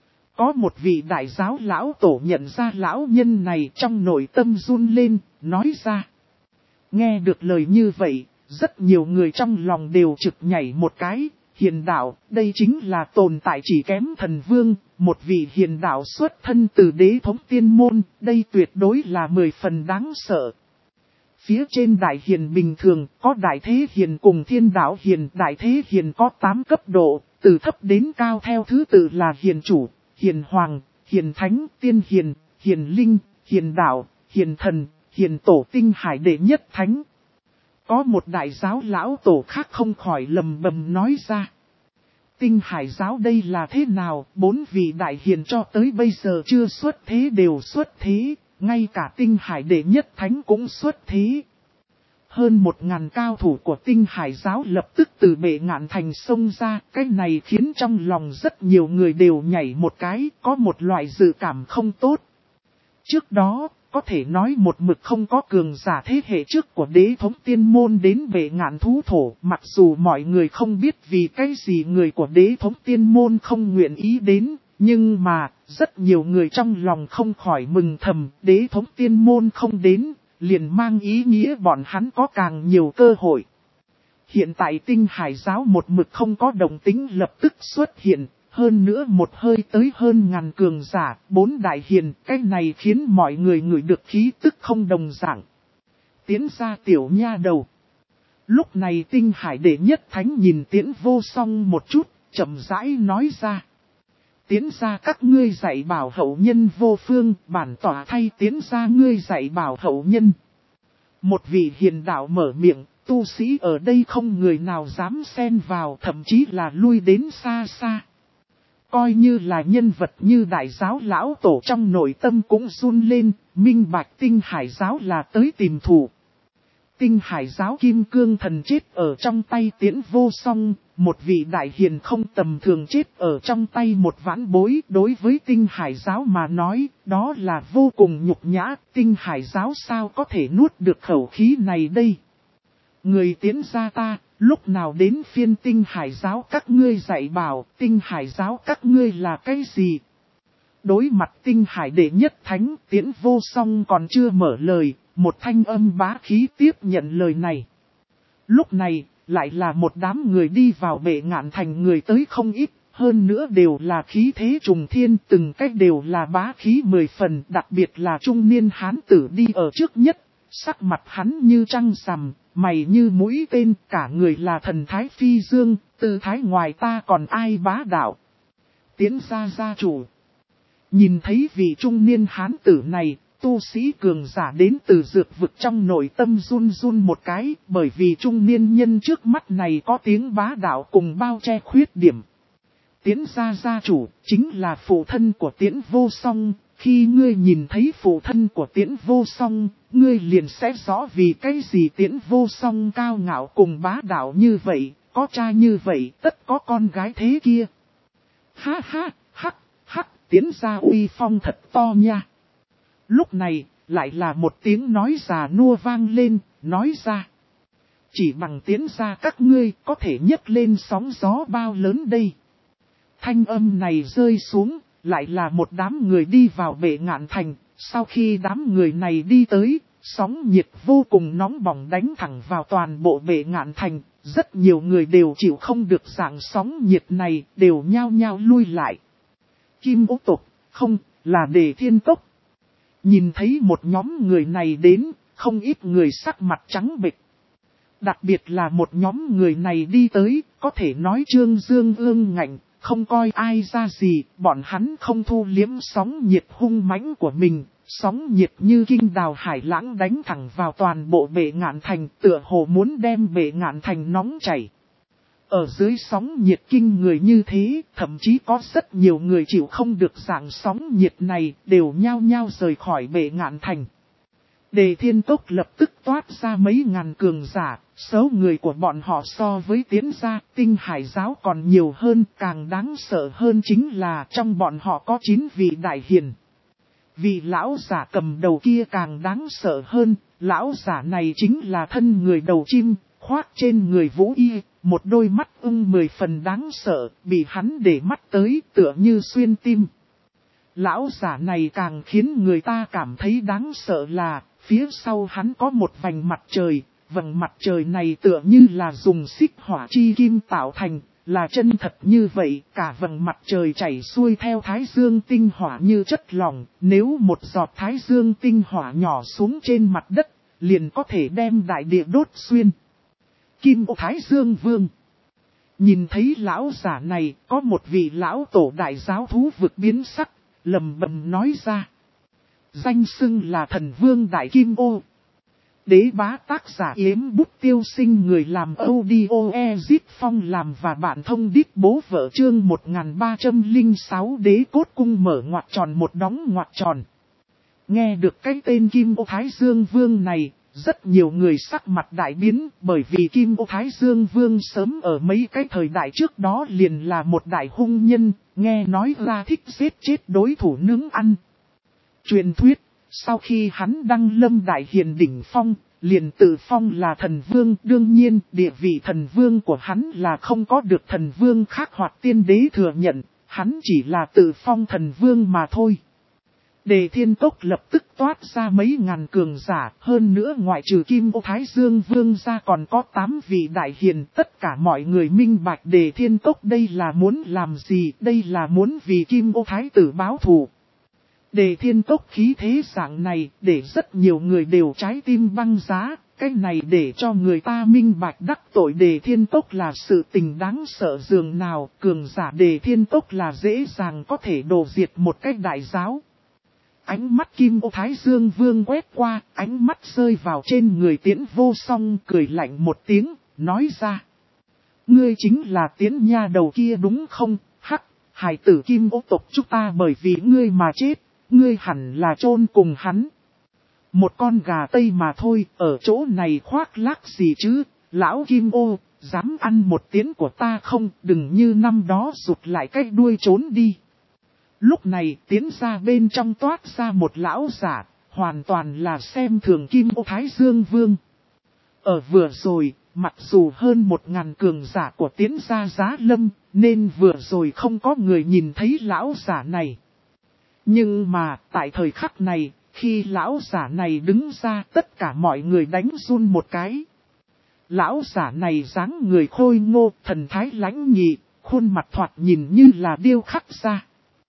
Có một vị đại giáo lão tổ nhận ra lão nhân này trong nội tâm run lên, nói ra. Nghe được lời như vậy, rất nhiều người trong lòng đều trực nhảy một cái, hiền đạo, đây chính là tồn tại chỉ kém thần vương, một vị hiền đạo xuất thân từ đế thống tiên môn, đây tuyệt đối là 10 phần đáng sợ. Phía trên đại hiền bình thường, có đại thế hiền cùng thiên đạo hiền, đại thế hiền có 8 cấp độ, từ thấp đến cao theo thứ tự là hiền chủ, hiền hoàng, hiền thánh, tiên hiền, hiền linh, hiền đạo, hiền thần, hiền tổ Tinh Hải đệ nhất thánh. Có một đại giáo lão tổ khác không khỏi lầm bầm nói ra. Tinh Hải giáo đây là thế nào, 4 vị đại hiền cho tới bây giờ chưa xuất thế đều xuất thế, ngay cả Tinh Hải đệ nhất thánh cũng xuất thế. Hơn 1000 cao thủ của Tinh Hải giáo lập tức từ bệ ngạn thành xông ra, cái này khiến trong lòng rất nhiều người đều nhảy một cái, có một loại dự cảm không tốt. Trước đó, có thể nói một mực không có cường giả thế hệ trước của đế thống tiên môn đến bệ ngạn thú thổ, mặc dù mọi người không biết vì cái gì người của đế thống tiên môn không nguyện ý đến, nhưng mà, rất nhiều người trong lòng không khỏi mừng thầm, đế thống tiên môn không đến, liền mang ý nghĩa bọn hắn có càng nhiều cơ hội. Hiện tại Tinh Hải giáo một mực không có động tính lập tức xuất hiện, hơn nữa một hơi tới hơn 1000 cường giả, 4 đại hiền, cái này khiến mọi người ngửi được khí tức không đồng dạng. Tiến ra tiểu nha đầu. Lúc này Tinh Hải đệ nhất thánh nhìn Tiễn Vô Song một chút, chậm rãi nói ra. Tiến ra các ngươi dạy bảo hậu nhân vô phương, bản tỏa thay tiến ra ngươi dạy bảo hậu nhân. Một vị hiền đạo mở miệng, tu sĩ ở đây không người nào dám xen vào, thậm chí là lui đến xa xa. Coi như là nhân vật như đại giáo lão tổ trong nội tâm cũng run lên, minh bạch Tinh Hải giáo là tới tìm thù. Tinh Hải giáo kim cương thần chết ở trong tay Tiễn Vô Song, một vị đại hiền không tầm thường chết ở trong tay một vãn bối. Đối với Tinh Hải giáo mà nói, đó là vô cùng nhục nhã, Tinh Hải giáo sao có thể nuốt được khẩu khí này đây. Người tiến ra ta, lúc nào đến phiên Tinh Hải giáo các ngươi dạy bảo, Tinh Hải giáo các ngươi là cái gì? Đối mặt Tinh Hải đệ nhất thánh, Tiễn Vô Song còn chưa mở lời, một thanh âm bá khí tiếp nhận lời này. Lúc này, lại là một đám người đi vào bệ ngạn thành người tới không ít, hơn nữa đều là khí thế trùng thiên, từng cách đều là bá khí 10 phần, đặc biệt là trung niên hán tử đi ở trước nhất, sắc mặt hắn như trăng rằm, mày như mũi tên, cả người là thần thái phi dương, tư thái ngoài ta còn ai bá đạo. Tiến ra gia chủ. Nhìn thấy vị trung niên hán tử này, tu sĩ cường giả đến từ dược vực trong nội tâm run run một cái, bởi vì trung niên nhân trước mắt này có tiếng bá đạo cùng bao che khuyết điểm. Tiễn gia gia chủ, chính là phụ thân của Tiễn Vô Song, khi ngươi nhìn thấy phụ thân của Tiễn Vô Song, ngươi liền sẽ rõ vì cái gì Tiễn Vô Song cao ngạo cùng bá đạo như vậy, có cha như vậy, tất có con gái thế kia. Ha ha, hắc, hắc, Tiễn gia uy phong thật to nha. Lúc này, lại là một tiếng nói già nua vang lên, nói ra. Chỉ bằng Tiễn gia các ngươi có thể nhấc lên sóng gió bao lớn đây. Thanh âm này rơi xuống, lại là một đám người đi vào bệ ngạn thành. Sau khi đám người này đi tới, sóng nhiệt vô cùng nóng bỏng đánh thẳng vào toàn bộ bệ ngạn thành. Rất nhiều người đều chịu không được dạng sóng nhiệt này, đều nhao nhao lui lại. Kim Ô tộc, không, là Đề Thiên Cốc. Nhìn thấy một nhóm người này đến, không ít người sắc mặt trắng bệch. Đặc biệt là một nhóm người này đi tới, có thể nói trương dương ương ngạnh, không coi ai ra gì, bọn hắn không thu liếm sóng nhiệt hung mãnh của mình, sóng nhiệt như kinh đào hải lãng đánh thẳng vào toàn bộ bệ ngạn thành, tựa hồ muốn đem bệ ngạn thành nóng chảy. Ở dưới sóng nhiệt kinh người như thế, thậm chí có rất nhiều người chịu không được dạng sóng nhiệt này, đều nhao nhao rời khỏi bệ ngạn thành. Đề Thiên Cốc lập tức toát ra mấy ngàn cường giả, số người của bọn họ so với Tiến gia Tinh Hải giáo còn nhiều hơn, càng đáng sợ hơn chính là trong bọn họ có 9 vị đại hiền. Vị lão giả cầm đầu kia càng đáng sợ hơn, lão giả này chính là thân người đầu chim, khoác trên người vũ y, một đôi mắt ưng 10 phần đáng sợ, bị hắn để mắt tới tựa như xuyên tim. Lão giả này càng khiến người ta cảm thấy đáng sợ là, phía sau hắn có một vành mặt trời, vầng mặt trời này tựa như là dùng xích hỏa chi kim tạo thành, là chân thật như vậy, cả vầng mặt trời chảy xuôi theo thái dương tinh hỏa như chất lỏng, nếu một giọt thái dương tinh hỏa nhỏ xuống trên mặt đất, liền có thể đem đại địa đốt xuyên. Kim Ô Thái Dương Vương. Nhìn thấy lão giả này, có một vị lão tổ đại giáo thú vực biến sắc, lầm bầm nói ra. Danh xưng là Thần Vương Đại Kim Ô. Đế bá tác giả Yếm Bút Tiêu Sinh, người làm audio Ezit Phong làm và bạn thông điệp bố vợ chương 1306 đế cốt cung mở ngoặc tròn một đóng ngoặc tròn. Nghe được cái tên Kim Ô Thái Dương Vương này, rất nhiều người sắc mặt đại biến, bởi vì Kim Ô Thái Dương Vương sớm ở mấy cái thời đại trước đó liền là một đại hung nhân, nghe nói ra thích giết chết đối thủ nướng ăn. Truyền thuyết, sau khi hắn đăng lâm đại hiền đỉnh phong, liền tự phong là thần vương, đương nhiên địa vị thần vương của hắn là không có được thần vương khác hoặc tiên đế thừa nhận, hắn chỉ là tự phong thần vương mà thôi. Đề Thiên Cốc lập tức toát ra mấy ngàn cường giả, hơn nữa ngoại trừ Kim Ô Thái Dương Vương ra còn có 8 vị đại hiền, tất cả mọi người minh bạch Đề Thiên Cốc đây là muốn làm gì, đây là muốn vì Kim Ô Thái tử báo thù. Đề Thiên Cốc khí thế dạng này, để rất nhiều người đều trái tim băng giá, cái này để cho người ta minh bạch đắc tội Đề Thiên Cốc là sự tình đáng sợ dường nào, cường giả Đề Thiên Cốc là dễ dàng có thể đổ diệt một cách đại giáo. Ánh mắt Kim Ô Thái Dương Vương quét qua, ánh mắt rơi vào trên người Tiễn Vô Song, cười lạnh một tiếng, nói ra. Ngươi chính là Tiễn nha đầu kia đúng không? Hắc, hài tử Kim Ô tộc chúng ta bởi vì ngươi mà chết, ngươi hẳn là chôn cùng hắn. Một con gà tây mà thôi, ở chỗ này khoác lác gì chứ, lão Kim Ô, dám ăn một Tiễn của ta không, đừng như năm đó rụt lại cái đuôi trốn đi. Lúc này Tiến ra bên trong toát ra một lão giả, hoàn toàn là xem thường Kim Ô Thái Dương Vương. Ở vừa rồi, mặc dù hơn 1000 cường giả của Tiến ra giá lâm, nên vừa rồi không có người nhìn thấy lão giả này. Nhưng mà, tại thời khắc này, khi lão giả này đứng ra tất cả mọi người đánh run một cái. Lão giả này dáng người khôi ngô, thần thái lãnh nhị, khuôn mặt thoạt nhìn như là điêu khắc ra.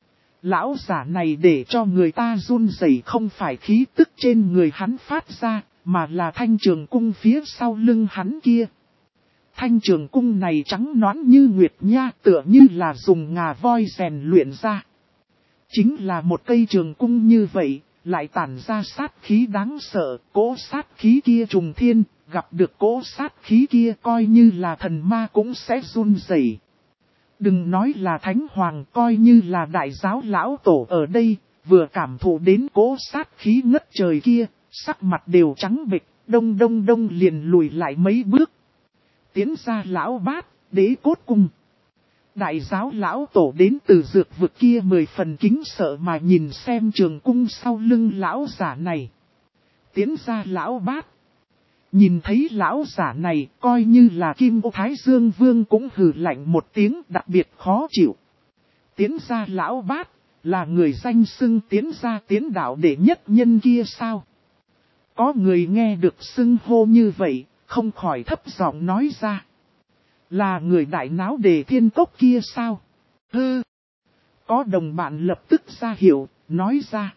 Lão giả này để cho người ta run rẩy không phải khí tức trên người hắn phát ra, mà là thanh trường cung phía sau lưng hắn kia. Thanh trường cung này trắng nõn như nguyệt nha, tựa như là dùng ngà voi rèn luyện ra. Chính là một cây trường cung như vậy, lại tản ra sát khí đáng sợ, cỗ sát khí kia trùng thiên, gặp được cỗ sát khí kia coi như là thần ma cũng sẽ run rẩy. Đừng nói là thánh hoàng, coi như là đại giáo lão tổ ở đây, vừa cảm thụ đến cỗ sát khí ngất trời kia, sắc mặt đều trắng bệch, đông liền lùi lại mấy bước. Tiến ra lão bát, đế cốt cung. Đại giáo lão tổ đến từ dược vực kia 10 phần kính sợ mà nhìn xem trường cung sau lưng lão giả này. Tiến ra lão bát. Nhìn thấy lão giả này coi như là Kim Ô Thái Dương Vương cũng hừ lạnh một tiếng đặc biệt khó chịu. Tiến ra lão bát là người danh xưng tiến ra tiến đạo đệ nhất nhân kia sao? Có người nghe được xưng hô như vậy, không khỏi thấp giọng nói ra. Là người đại náo Đề Thiên Cốc kia sao? Hư! Có đồng bạn lập tức ra hiệu, nói ra.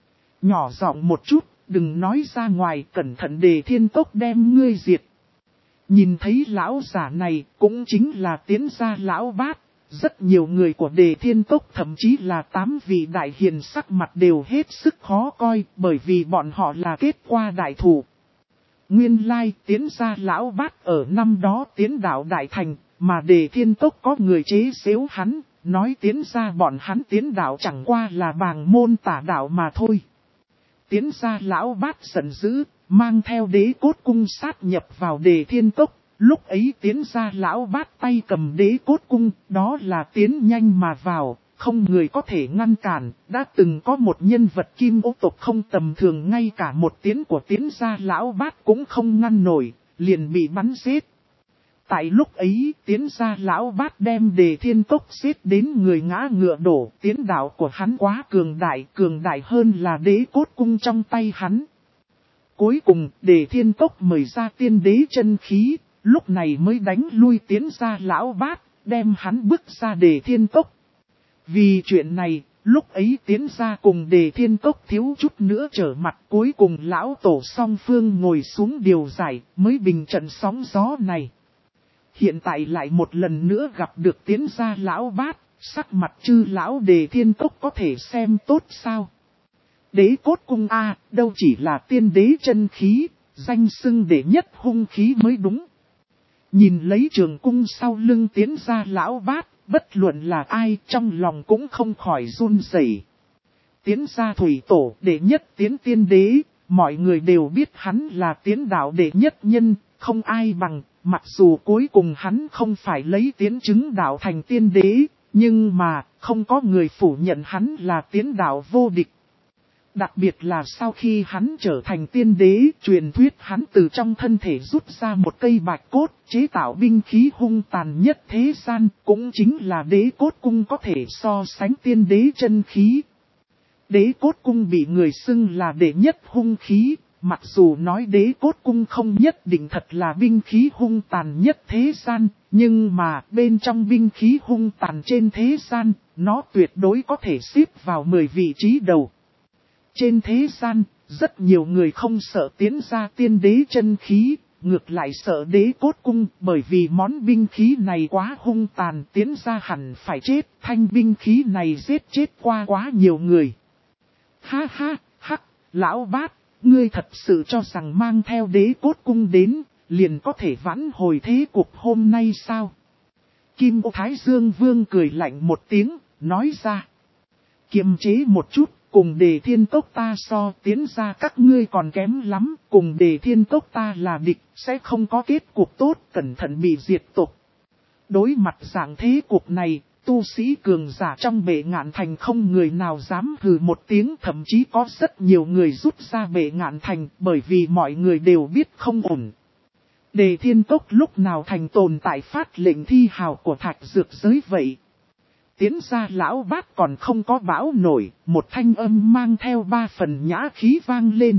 Nhỏ giọng một chút, đừng nói ra ngoài, cẩn thận Đề Thiên Cốc đem ngươi diệt. Nhìn thấy lão giả này cũng chính là Tiến gia lão bát. Rất nhiều người của Đề Thiên Cốc thậm chí là 8 vị đại hiền sắc mặt đều hết sức khó coi bởi vì bọn họ là kết qua đại thủ. Nguyên lai Tiến gia lão bát ở năm đó tiến đạo đại thành, mà Đề Thiên Cốc có người chế giễu hắn, nói Tiến gia bọn hắn tiến đạo chẳng qua là bàng môn tả đạo mà thôi. Tiến gia lão bát giận dữ, mang theo đế cốt cung sát nhập vào Đề Thiên Cốc. Lúc ấy Tiến gia lão bát tay cầm đế cốt cung, đó là tiến nhanh mà vào, không người có thể ngăn cản. Đã từng có một nhân vật kim ô tộc không tầm thường, ngay cả một tiến của Tiến gia lão bát cũng không ngăn nổi, liền bị bắn giết. Tại lúc ấy, Tiến gia lão bát đem Đề Thiên Cốc giết đến người ngã ngựa đổ. Tiến đạo của hắn quá cường đại hơn là đế cốt cung trong tay hắn. Cuối cùng, Đề Thiên Cốc mời ra tiên đế chân khí, lúc này mới đánh lui Tiến gia lão bát, đem hắn bước ra Đề Thiên Cốc. Vì chuyện này, lúc ấy Tiến gia cùng Đề Thiên Cốc thiếu chút nữa trở mặt, cuối cùng lão tổ song phương ngồi xuống điều giải, mới bình trận sóng gió này. Hiện tại lại một lần nữa gặp được Tiến gia lão bát, sắc mặt chư lão Đề Thiên Cốc có thể xem tốt sao? Đế cốt cung A, đâu chỉ là tiên đế chân khí, danh xưng đệ nhất hung khí mới đúng. Nhìn lấy trường cung sau lưng Tiến gia lão bát, bất luận là ai trong lòng cũng không khỏi run rẩy. Tiến gia thủy tổ đệ nhất tiến tiên đế, mọi người đều biết hắn là tiến đạo đệ nhất nhân, không ai bằng, mặc dù cuối cùng hắn không phải lấy tiến chứng đạo thành tiên đế, nhưng mà không có người phủ nhận hắn là tiến đạo vô địch. Đặc biệt là sau khi hắn trở thành tiên đế, truyền thuyết hắn từ trong thân thể rút ra một cây bạch cốt, chế tạo binh khí hung tàn nhất thế gian, cũng chính là đế cốt cung có thể so sánh tiên đế chân khí. Đế cốt cung bị người xưng là đệ nhất hung khí, mặc dù nói đế cốt cung không nhất định thật là binh khí hung tàn nhất thế gian, nhưng mà bên trong binh khí hung tàn trên thế gian, nó tuyệt đối có thể xếp vào 10 vị trí đầu. Trên thế gian, rất nhiều người không sợ Tiến gia tiên đế chân khí, ngược lại sợ đế cốt cung, bởi vì món binh khí này quá hung tàn, Tiến gia hẳn phải chết, thanh binh khí này giết chết qua quá nhiều người. Ha ha, hắc, lão bát, ngươi thật sự cho rằng mang theo đế cốt cung đến, liền có thể vãn hồi thế cuộc hôm nay sao? Kim Ô Thái Dương Vương cười lạnh một tiếng, nói ra. Kiềm chế một chút. Cùng Đề Thiên Cốc ta so, Tiến gia các ngươi còn kém lắm, cùng Đề Thiên Cốc ta là địch, sẽ không có kết cục tốt, cẩn thận bị diệt tộc. Đối mặt dạng thế cuộc này, tu sĩ cường giả trong Bệ Ngạn Thành không người nào dám hừ một tiếng, thậm chí có rất nhiều người rút ra Bệ Ngạn Thành, bởi vì mọi người đều biết không ổn. Đề Thiên Cốc lúc nào thành tồn tại phát lệnh thi hào của thạch dược giới vậy? Tiến gia lão bát còn không có bão nổi, một thanh âm mang theo 3 phần nhã khí vang lên.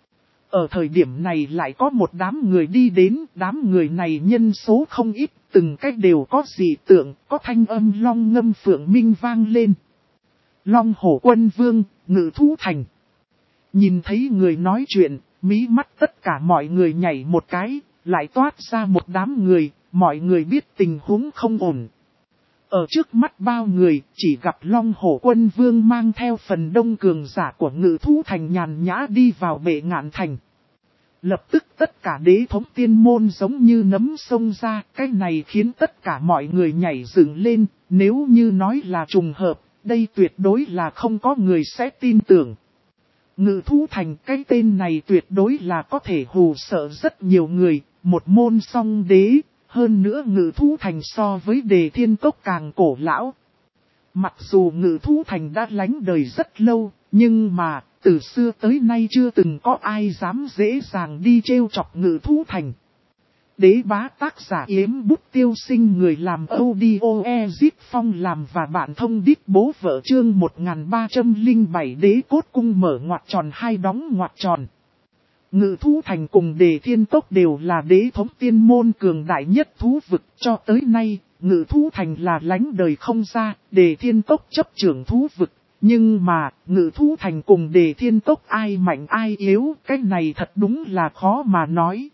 Ở thời điểm này lại có một đám người đi đến, đám người này nhân số không ít, từng cách đều có dị tượng, có thanh âm long ngâm phượng minh vang lên. Long hổ quân vương, Ngự Thú Thành. Nhìn thấy người nói chuyện, mí mắt tất cả mọi người nhảy một cái, lại toát ra một đám người, mọi người biết tình huống không ổn. Ở trước mắt bao người, chỉ gặp Long Hổ Quân Vương mang theo phần đông cường giả của Ngự Thú Thành nhàn nhã đi vào Bệ Ngạn Thành. Lập tức tất cả đế thống tiên môn giống như nấm sông ra, cái này khiến tất cả mọi người nhảy dựng lên, nếu như nói là trùng hợp, đây tuyệt đối là không có người sẽ tin tưởng. Ngự Thú Thành cái tên này tuyệt đối là có thể hù sợ rất nhiều người, một môn song đế. Hơn nữa Ngự Thú Thành so với Đề Thiên Cốc càng cổ lão. Mặc dù Ngự Thú Thành đã lánh đời rất lâu, nhưng mà từ xưa tới nay chưa từng có ai dám dễ dàng đi trêu chọc Ngự Thú Thành. Đế bá tác giả Yếm Bút Tiêu Sinh, người làm audio Ezit Phong làm và bạn thông đít bố vợ chương 1307 đế cốt cung mở ngoặc tròn hai đóng ngoặc tròn. Ngự Thú Thành cùng Đề Thiên Cốc đều là đế thống tiên môn cường đại nhất thú vực, cho tới nay, Ngự thú thành là lánh đời không ra, Đề Thiên Cốc chấp trưởng thú vực. Nhưng mà, Ngự thú thành cùng Đề Thiên Cốc ai mạnh ai yếu, cái này thật đúng là khó mà nói.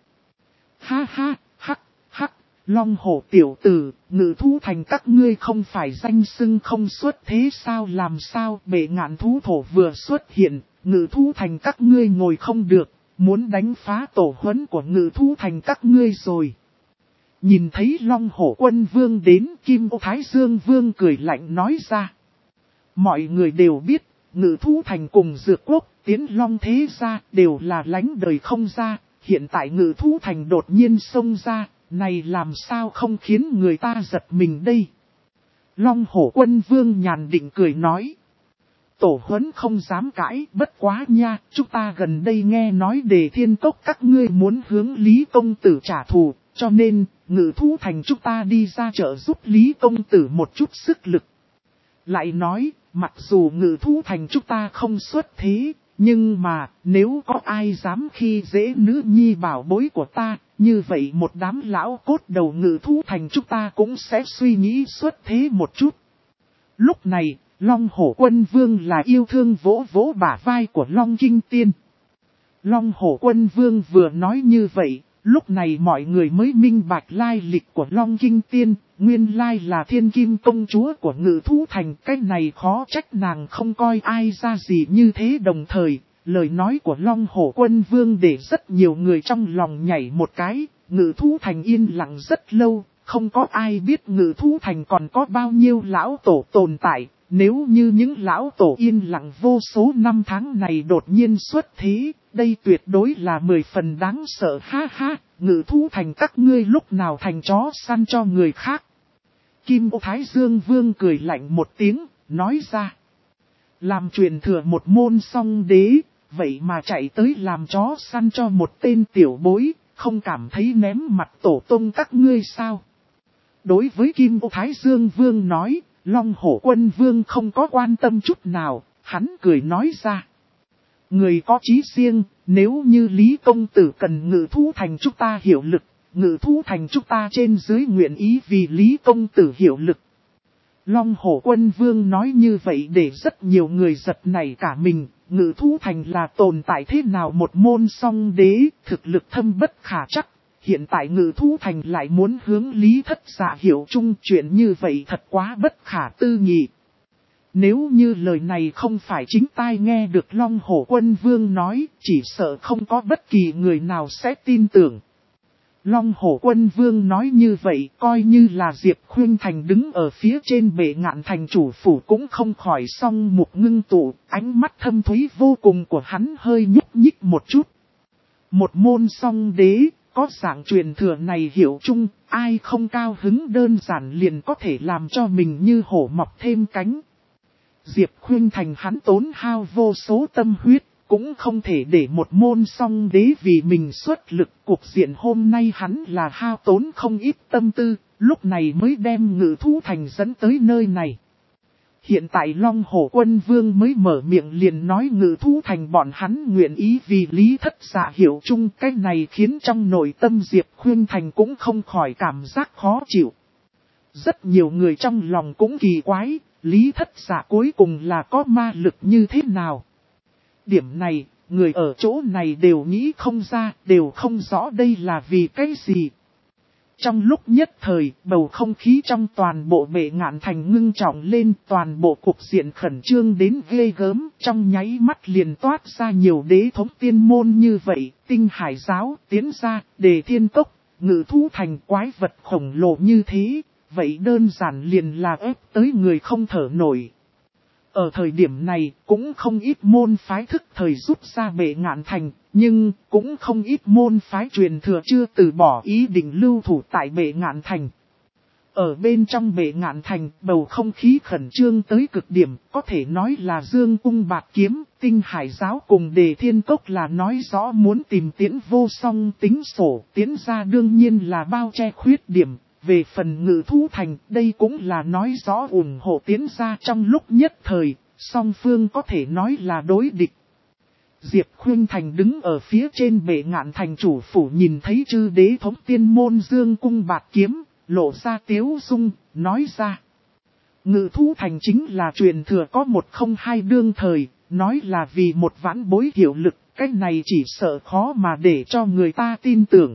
Ha ha, hắc, hắc, Long Hổ tiểu tử, Ngự thú thành các ngươi không phải danh xưng không xuất thế sao, làm sao bệ ngạn thú thổ vừa xuất hiện, Ngự thú thành các ngươi ngồi không được, muốn đánh phá tổ huấn của Ngự thú thành các ngươi rồi. Nhìn thấy Long Hổ Quân Vương đến, Kim Ô Thái Dương Vương cười lạnh nói ra. Mọi người đều biết, Ngự thú thành cùng Dược Quốc, Tiến Long thế gia đều là lánh đời không ra, hiện tại Ngự thú thành đột nhiên xông ra, này làm sao không khiến người ta giật mình đây. Long Hổ Quân Vương nhàn định cười nói. Tổ huấn không dám cãi, bất quá nha, chúng ta gần đây nghe nói Đề Thiên Cốc các ngươi muốn hướng Lý Công Tử trả thù, cho nên, Ngự thú thành chúng ta đi ra trợ giúp Lý Công Tử một chút sức lực. Lại nói, mặc dù Ngự thú thành chúng ta không xuất thế, nhưng mà, nếu có ai dám khi dễ nữ nhi bảo bối của ta, như vậy một đám lão cốt đầu Ngự thú thành chúng ta cũng sẽ suy nghĩ xuất thế một chút. Lúc này, Long Hổ Quân Vương là yêu thương vỗ vỗ bả vai của Long Kinh Tiên. Long Hổ Quân Vương vừa nói như vậy, lúc này mọi người mới minh bạch lai lịch của Long Kinh Tiên, nguyên lai là thiên kim công chúa của Ngự thú thành. Cái này khó trách nàng không coi ai ra gì như thế, đồng thời, lời nói của Long Hổ Quân Vương để rất nhiều người trong lòng nhảy một cái. Ngự thú thành yên lặng rất lâu, không có ai biết Ngự thú thành còn có bao nhiêu lão tổ tồn tại. Nếu như những lão tổ yên lặng vô số năm tháng này đột nhiên xuất thế, đây tuyệt đối là 10 phần đáng sợ. Ha ha, Ngự thú thành các ngươi lúc nào thành chó săn cho người khác. Kim Ô Thái Dương Vương cười lạnh một tiếng, nói ra. Làm truyền thừa một môn song đế, vậy mà chạy tới làm chó săn cho một tên tiểu bối, không cảm thấy ném mặt tổ tông các ngươi sao? Đối với Kim Ô Thái Dương Vương nói, Long Hổ Quân Vương không có quan tâm chút nào, hắn cười nói ra. Người có chí riêng, nếu như Lý Công Tử cần Ngự thú thành chúng ta hiệu lực, Ngự thú thành chúng ta trên dưới nguyện ý vì Lý Công Tử hiệu lực. Long Hổ Quân Vương nói như vậy để rất nhiều người giật nảy cả mình, Ngự thú thành là tồn tại thế nào một môn song đế, thực lực thâm bất khả trắc. Hiện tại Ngự thú thành lại muốn hướng Lý Thất Dạ hiểu chung, chuyện như vậy thật quá bất khả tư nghị. Nếu như lời này không phải chính tai nghe được Long Hổ Quân Vương nói, chỉ sợ không có bất kỳ người nào sẽ tin tưởng. Long Hổ Quân Vương nói như vậy, coi như là Diệp Khuynh Thành đứng ở phía trên bệ ngạn thành chủ phủ cũng không khỏi song mục ngưng tụ, ánh mắt thâm thúy vô cùng của hắn hơi nhúc nhích một chút. Một môn song đế, có dạng truyền thừa này hiểu chung, ai không cao hứng, đơn giản liền có thể làm cho mình như hổ mọc thêm cánh. Diệp Khuynh Thành hắn tốn hao vô số tâm huyết, cũng không thể để một môn song đế vì mình xuất lực. Cuộc diện hôm nay hắn là hao tốn không ít tâm tư, lúc này mới đem Ngự thú thành dẫn tới nơi này. Hiện tại Long Hổ Quân Vương mới mở miệng liền nói Ngự thú thành bọn hắn nguyện ý vì Lý Thất Dạ hiểu chung, cái này khiến trong nội tâm Diệp Khuynh Thành cũng không khỏi cảm giác khó chịu. Rất nhiều người trong lòng cũng kỳ quái, Lý Thất Dạ cuối cùng là có ma lực như thế nào? Điểm này, người ở chỗ này đều nghĩ không ra, đều không rõ đây là vì cái gì. Trong lúc nhất thời, bầu không khí trong toàn bộ bệ ngạn thành ngưng trọng lên, toàn bộ cục diện khẩn trương đến ghê gớm, trong nháy mắt liền toát ra nhiều đế thống tiên môn như vậy, Tinh Hải Giáo, Tiến Gia, Đề Thiên Cốc, Ngự thú thành, quái vật khổng lồ như thế, vậy đơn giản liền là ép tới người không thở nổi. Ở thời điểm này, cũng không ít môn phái thức thời rút ra bệ ngạn thành, nhưng cũng không ít môn phái truyền thừa chưa từ bỏ ý định lưu thủ tại bệ ngạn thành. Ở bên trong bệ ngạn thành, bầu không khí khẩn trương tới cực điểm, có thể nói là Dương Cung Bạt Kiếm, Tinh Hải Giáo cùng Đề Thiên Cốc là nói rõ muốn tìm Tiễn Vô Song tính sổ, Tiến Gia đương nhiên là bao che khuyết điểm. Về phần Ngự thú thành, đây cũng là nói rõ ủng hộ Tiến Gia. Trong lúc nhất thời, song phương có thể nói là đối địch. Diệp Khuynh Thành đứng ở phía trên bệ ngạn thành chủ phủ, nhìn thấy chư đế thống tiên môn Dương Cung Bạt Kiếm, lộ ra tiếu dung, nói ra. Ngự thú thành chính là truyền thừa có 102 đương thời, nói là vì một vãn bối hiệu lực, cái này chỉ sợ khó mà để cho người ta tin tưởng.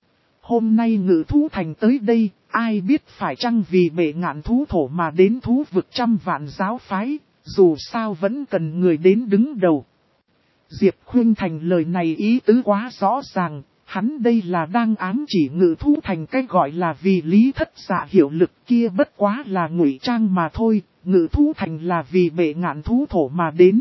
Hôm nay ngự thú thành tới đây, ai biết phải chăng vì bệ ngạn thú thổ mà đến thú vực trăm vạn giáo phái, dù sao vẫn cần người đến đứng đầu. Diệp Khuynh Thành lời này ý tứ quá rõ ràng, hắn đây là đang ám chỉ ngự thú thành cái gọi là vì lý thất dạ hiệu lực kia bất quá là ngụy trang mà thôi, ngự thú thành là vì bệ ngạn thú thổ mà đến.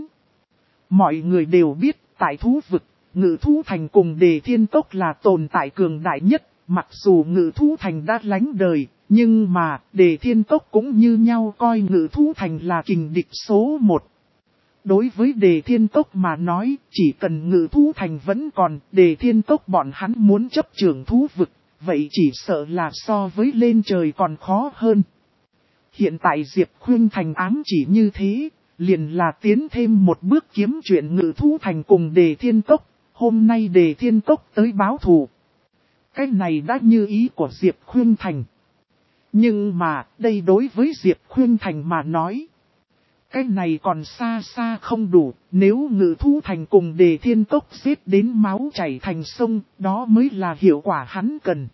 Mọi người đều biết, tại thú vực, ngự thú thành cùng Đề Thiên Cốc là tồn tại cường đại nhất, mặc dù ngự thú thành đã lánh đời, nhưng mà Đề Thiên Cốc cũng như nhau coi ngự thú thành là kình địch số 1. Đối với Đề Thiên Cốc mà nói, chỉ cần ngự thú thành vẫn còn, Đề Thiên Cốc bọn hắn muốn chấp trưởng thú vực, vậy chỉ sợ là so với lên trời còn khó hơn. Hiện tại Diệp Khuynh Thành ám chỉ như thế, liền là tiến thêm một bước kiếm chuyện ngự thú thành cùng Đề Thiên Cốc, hôm nay Đề Thiên Cốc tới báo thù. Cái này đã như ý của Diệp Khuynh Thành. Nhưng mà, đây đối với Diệp Khuynh Thành mà nói, cái này còn xa xa không đủ, nếu ngự thú thành cùng Đề Thiên Cốc giết đến máu chảy thành sông, đó mới là hiệu quả hắn cần.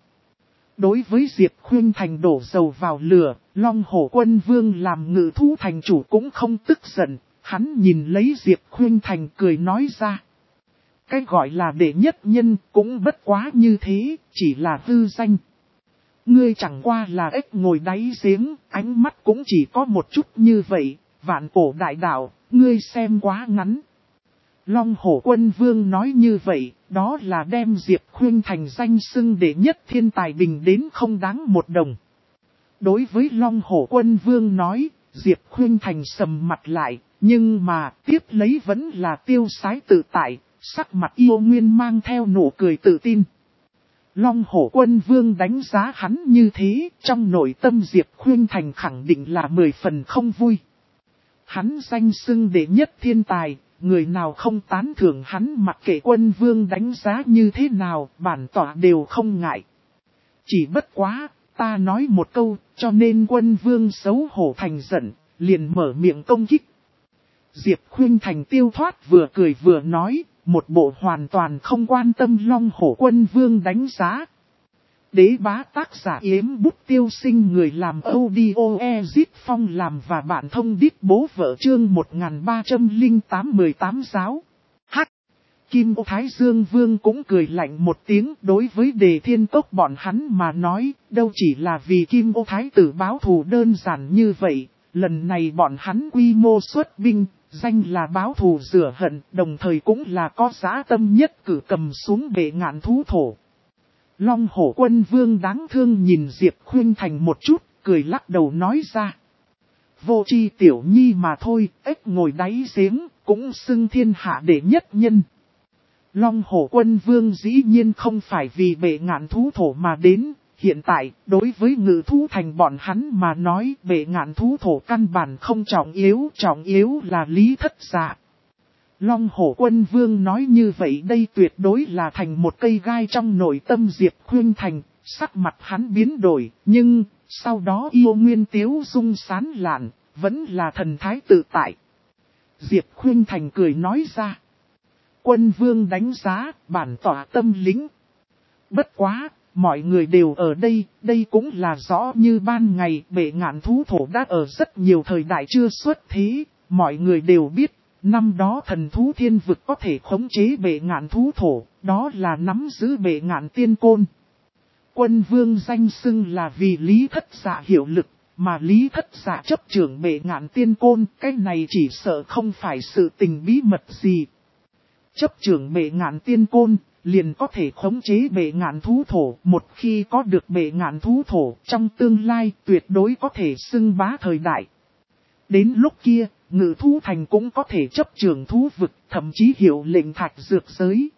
Đối với Diệp Khuynh Thành đổ dầu vào lửa, Long Hổ Quân Vương làm ngự thú thành chủ cũng không tức giận, hắn nhìn lấy Diệp Khuynh Thành cười nói ra. Cái gọi là đệ nhất nhân cũng bất quá như thế, chỉ là hư danh. Ngươi chẳng qua là ếch ngồi đáy giếng, ánh mắt cũng chỉ có một chút như vậy, vạn cổ đại đạo, ngươi xem quá ngắn. Long Hổ Quân Vương nói như vậy, đó là đem Diệp Khuynh Thành danh xưng đệ nhất thiên tài bình đến không đáng một đồng. Đối với Long Hổ Quân Vương nói, Diệp Khuynh Thành sầm mặt lại, nhưng mà tiếp lấy vẫn là tiêu sái tự tại, sắc mặt yêu nguyên mang theo nụ cười tự tin. Long Hổ Quân Vương đánh giá hắn như thế, trong nội tâm Diệp Khuynh Thành khẳng định là 10 phần không vui. Hắn danh xưng đệ nhất thiên tài, người nào không tán thưởng hắn mặc kệ Quân Vương đánh giá như thế nào, bản tỏa đều không ngại. Chỉ bất quá, ta nói một câu, cho nên Quân Vương xấu hổ thành giận, liền mở miệng công kích. Diệp Khuynh Thành tiêu thoát vừa cười vừa nói, một bộ hoàn toàn không quan tâm Long Hổ Quân Vương đánh giá. Đế bá tác giả Yếm Bút Tiêu Sinh người làm audio Phong làm và bạn thông đít bố vợ chương 1308-18 giáo. Hắc! Kim Ô Thái Dương Vương cũng cười lạnh một tiếng đối với Đề Thiên Cốc bọn hắn mà nói, đâu chỉ là vì Kim Ô Thái tử báo thù đơn giản như vậy, lần này bọn hắn quy mô xuất binh, danh là báo thù rửa hận, đồng thời cũng là có dã tâm nhất cử cầm xuống bệ ngạn thú thổ. Long Hổ Quân Vương đáng thương nhìn Diệp Khuynh Thành một chút, cười lắc đầu nói ra. Vô tri tiểu nhi mà thôi, ếch ngồi đáy giếng, cũng xưng thiên hạ đệ nhất nhân. Long Hổ Quân Vương dĩ nhiên không phải vì bệ ngạn thú thổ mà đến, hiện tại, đối với ngự thú thành bọn hắn mà nói bệ ngạn thú thổ căn bản không trọng yếu là lý thất dạ. Long Hổ Quân Vương nói như vậy đây tuyệt đối là thành một cây gai trong nội tâm Diệp Khuynh Thành, sắc mặt hắn biến đổi, nhưng, sau đó yêu nguyên tiếu dung sán lạn, vẫn là thần thái tự tại. Diệp Khuynh Thành cười nói ra. Quân Vương đánh giá, bản tỏa tâm lính. Bất quá, mọi người đều ở đây, đây cũng là rõ như ban ngày bệ ngạn thú thổ đã ở rất nhiều thời đại chưa xuất thế, mọi người đều biết. Năm đó thần thú thiên vực có thể khống chế bệ ngạn thú thổ, đó là nắm giữ bệ ngạn tiên côn. Quân Vương danh xưng là vì lý thất dạ hiệu lực, mà lý thất dạ chấp trưởng bệ ngạn tiên côn, cái này chỉ sợ không phải sự tình bí mật gì. Chấp trưởng bệ ngạn tiên côn, liền có thể khống chế bệ ngạn thú thổ, một khi có được bệ ngạn thú thổ, trong tương lai tuyệt đối có thể xưng bá thời đại. Đến lúc kia, ngự thú thành cũng có thể chấp trưởng thú vực, thậm chí hiệu lệnh thạch dược giới.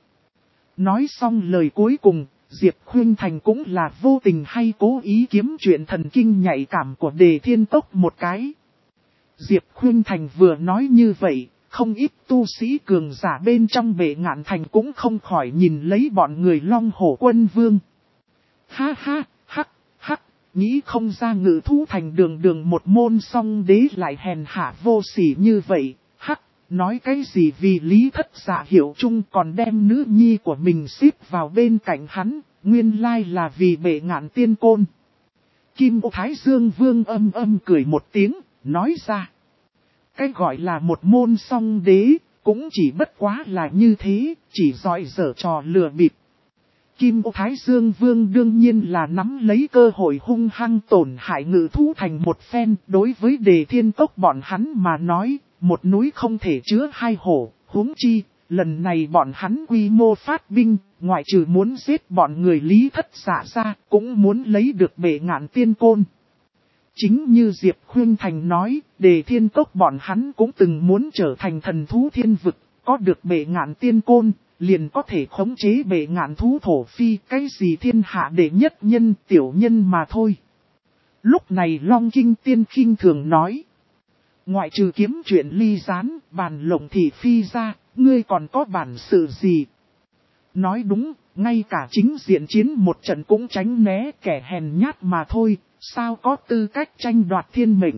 Nói xong lời cuối cùng, Diệp Khuynh Thành cũng là vô tình hay cố ý kiếm chuyện thần kinh nhạy cảm của Đề Thiên Cốc một cái. Diệp Khuynh Thành vừa nói như vậy, không ít tu sĩ cường giả bên trong bệ ngạn thành cũng không khỏi nhìn lấy bọn người Long Hổ Quân Vương. Ha ha, hắc, hắc, nghĩ không ra Ngự Thú Thành đường đường một môn song đế lại hèn hạ vô sỉ như vậy, hắc, nói cái gì vì Lý Thất Dạ hiểu chung còn đem nữ nhi của mình xếp vào bên cạnh hắn, nguyên lai là vì Bệ Ngạn Tiên Côn. Kim Ô Thái Dương Vương âm âm cười một tiếng, nói ra. Cái gọi là một môn song đế, cũng chỉ bất quá là như thế, chỉ giỏi giở trò lừa bịp. Kim Ô Thái Dương Vương đương nhiên là nắm lấy cơ hội hung hăng tổn hại Ngự Thú Thành một phen. Đối với Đề Thiên Cốc bọn hắn mà nói, một núi không thể chứa hai hổ, huống chi, lần này bọn hắn quy mô phát binh, ngoại trừ muốn giết bọn người Lý Thất Dạ ra, cũng muốn lấy được Bệ Ngạn Tiên Côn. Chính như Diệp Khuyên Thành nói, Đề Thiên Cốc bọn hắn cũng từng muốn trở thành thần thú thiên vực, có được Bệ Ngạn Tiên Côn, liền có thể khống chế Bệ Ngạn thú thổ phi, cái gì thiên hạ đệ nhất nhân, tiểu nhân mà thôi. Lúc này Long Kinh Tiên khinh thường nói, ngoại trừ kiếm chuyện ly gián, bàn lộng thị phi ra, ngươi còn có bản sự gì? Nói đúng, ngay cả chính diện chiến một trận cũng tránh né kẻ hèn nhát mà thôi, sao có tư cách tranh đoạt thiên mệnh.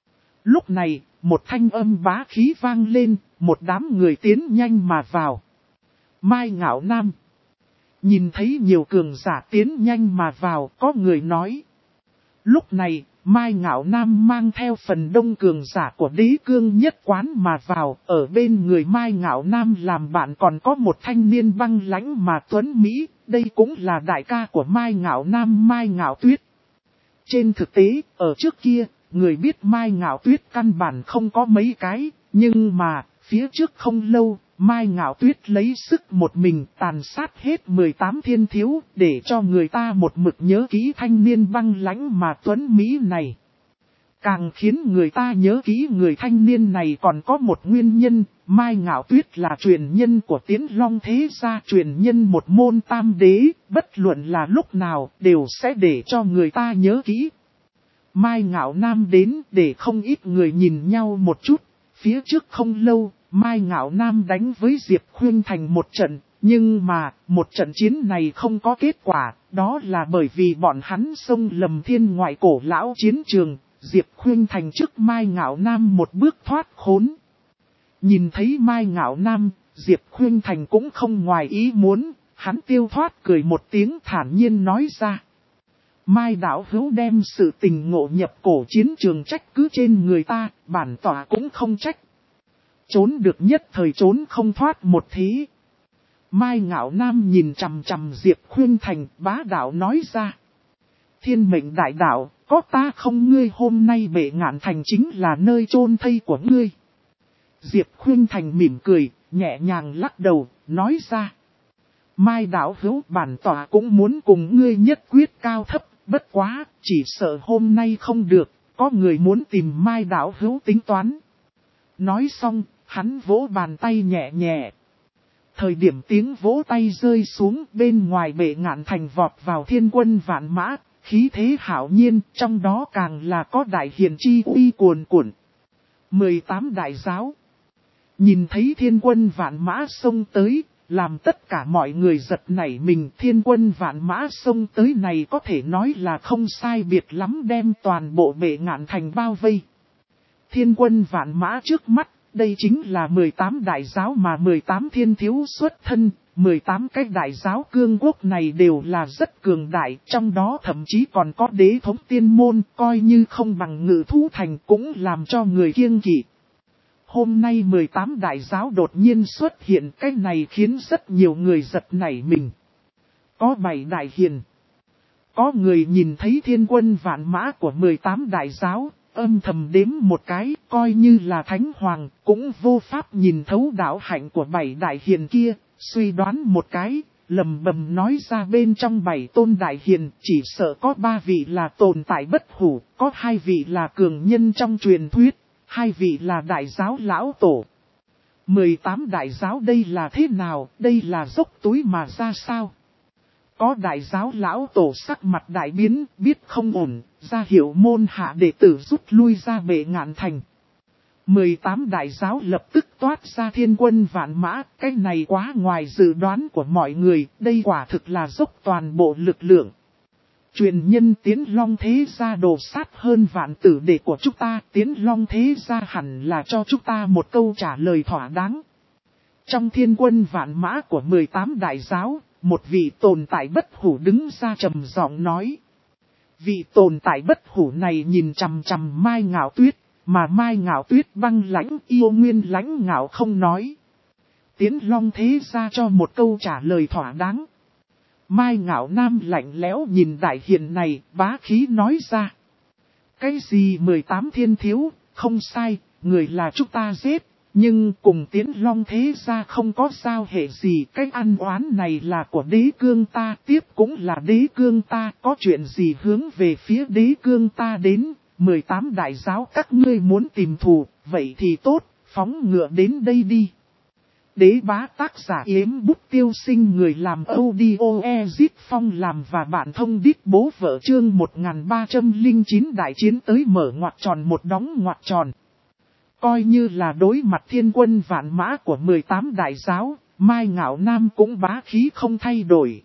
Lúc này, một thanh âm bá khí vang lên, một đám người tiến nhanh mà vào. Mai Ngạo Nam. Nhìn thấy nhiều cường giả tiến nhanh mà vào, có người nói. Lúc này, Mai Ngạo Nam mang theo phần đông cường giả của Đế Cương Nhất Quán mà vào, ở bên người Mai Ngạo Nam làm bạn còn có một thanh niên băng lãnh mà tuấn Mỹ, đây cũng là đại ca của Mai Ngạo Nam Mai Ngạo Tuyết. Trên thực tế, ở trước kia, người biết Mai Ngạo Tuyết căn bản không có mấy cái, nhưng mà, phía trước không lâu, Mai Ngạo Tuyết lấy sức một mình tàn sát hết 18 thiên thiếu, để cho người ta một mực nhớ kỹ thanh niên băng lãnh mà tuấn Mỹ này. Càng khiến người ta nhớ kỹ người thanh niên này còn có một nguyên nhân, Mai Ngạo Tuyết là truyền nhân của Tiến Long thế gia, truyền nhân một môn tam đế, bất luận là lúc nào đều sẽ để cho người ta nhớ kỹ. Mai Ngạo Nam đến để không ít người nhìn nhau một chút, phía trước không lâu, Mai Ngạo Nam đánh với Diệp Khuyên Thành một trận, nhưng mà, một trận chiến này không có kết quả, đó là bởi vì bọn hắn xông lầm thiên ngoại cổ lão chiến trường, Diệp Khuyên Thành trước Mai Ngạo Nam một bước thoát khốn. Nhìn thấy Mai Ngạo Nam, Diệp Khuyên Thành cũng không ngoài ý muốn, hắn tiêu thoát cười một tiếng thản nhiên nói ra. Mai đạo hữu đem sự tình ngộ nhập cổ chiến trường trách cứ trên người ta, bản tỏa cũng không trách. Trốn được nhất thời trốn không thoát một thế. Mai Ngạo Nam nhìn chằm chằm Diệp Khuyên Thành, bá đạo nói ra. Thiên mệnh đại đạo, có ta không ngươi hôm nay Bệ Ngạn Thành chính là nơi chôn thây của ngươi. Diệp Khuyên Thành mỉm cười, nhẹ nhàng lắc đầu, nói ra. Mai đạo hữu bản tỏa cũng muốn cùng ngươi nhất quyết cao thấp, bất quá, chỉ sợ hôm nay không được, có người muốn tìm Mai đạo hữu tính toán. Nói xong, hắn vỗ bàn tay nhẹ nhẹ. Thời điểm tiếng vỗ tay rơi xuống bên ngoài Bệ Ngạn Thành vọt vào thiên quân vạn mã, khí thế hảo nhiên, trong đó càng là có đại hiền chi uy cuồn cuộn. 18 đại giáo. Nhìn thấy thiên quân vạn mã xông tới, làm tất cả mọi người giật nảy mình. Thiên quân vạn mã xông tới này có thể nói là không sai biệt lắm đem toàn bộ Bệ Ngạn Thành bao vây. Thiên quân vạn mã trước mắt, đây chính là 18 đại giáo mà 18 thiên thiếu xuất thân, 18 cái đại giáo cương quốc này đều là rất cường đại, trong đó thậm chí còn có đế thống tiên môn, coi như không bằng Ngự Thú Thành cũng làm cho người kiêng kỵ. Hôm nay 18 đại giáo đột nhiên xuất hiện, cái này khiến rất nhiều người giật nảy mình. Có 7 đại hiền. Có người nhìn thấy thiên quân vạn mã của 18 đại giáo, âm thầm đếm một cái, coi như là thánh hoàng, cũng vô pháp nhìn thấu đạo hạnh của 7 đại hiền kia, suy đoán một cái, lầm bầm nói ra bên trong 7 tôn đại hiền, chỉ sợ có 3 vị là tồn tại bất hủ, có 2 vị là cường nhân trong truyền thuyết, 2 vị là đại giáo lão tổ. 18 đại giáo đây là thế nào, đây là dốc túi mà ra sao? Có đại giáo lão tổ sắc mặt đại biến, biết không ổn, ra hiệu môn hạ đệ tử rút lui ra Bệ Ngạn Thành. 18 đại giáo lập tức toát ra thiên quân vạn mã, cái này quá ngoài dự đoán của mọi người, đây quả thực là dốc toàn bộ lực lượng. Truyền nhân Tiến Long thế gia đồ sát hơn vạn tử đệ của chúng ta, Tiến Long thế gia hẳn là cho chúng ta một câu trả lời thỏa đáng. Trong thiên quân vạn mã của 18 đại giáo, một vị tồn tại bất hủ đứng ra trầm giọng nói. Vị tồn tại bất hủ này nhìn chằm chằm Mai Ngạo Tuyết, mà Mai Ngạo Tuyết băng lãnh yêu nguyên lãnh ngạo không nói. Tiến Long thế gia cho một câu trả lời thỏa đáng. Mai Ngạo Nam lạnh lẽo nhìn đại hiền này, bá khí nói ra. Cái gì 18 thiên thiếu, không sai, người là chúng ta giết, nhưng cùng Tiến Long thế gia không có giao hệ gì. Cái ăn oán này là của đế cương ta, tiếp cũng là đế cương ta, có chuyện gì hướng về phía đế cương ta đến. 18 đại giáo các ngươi muốn tìm thù, vậy thì tốt, phóng ngựa đến đây đi. Đế bá tác giả Yếm Bút Tiêu Sinh, người làm audio Ezit Phong làm và bạn thông đít bố vợ, chương 1309 đại chiến tới mở ngoặc tròn một đóng ngoặc tròn. Coi như là đối mặt thiên quân vạn mã của 18 đại giáo, Mai Ngạo Nam cũng bá khí không thay đổi.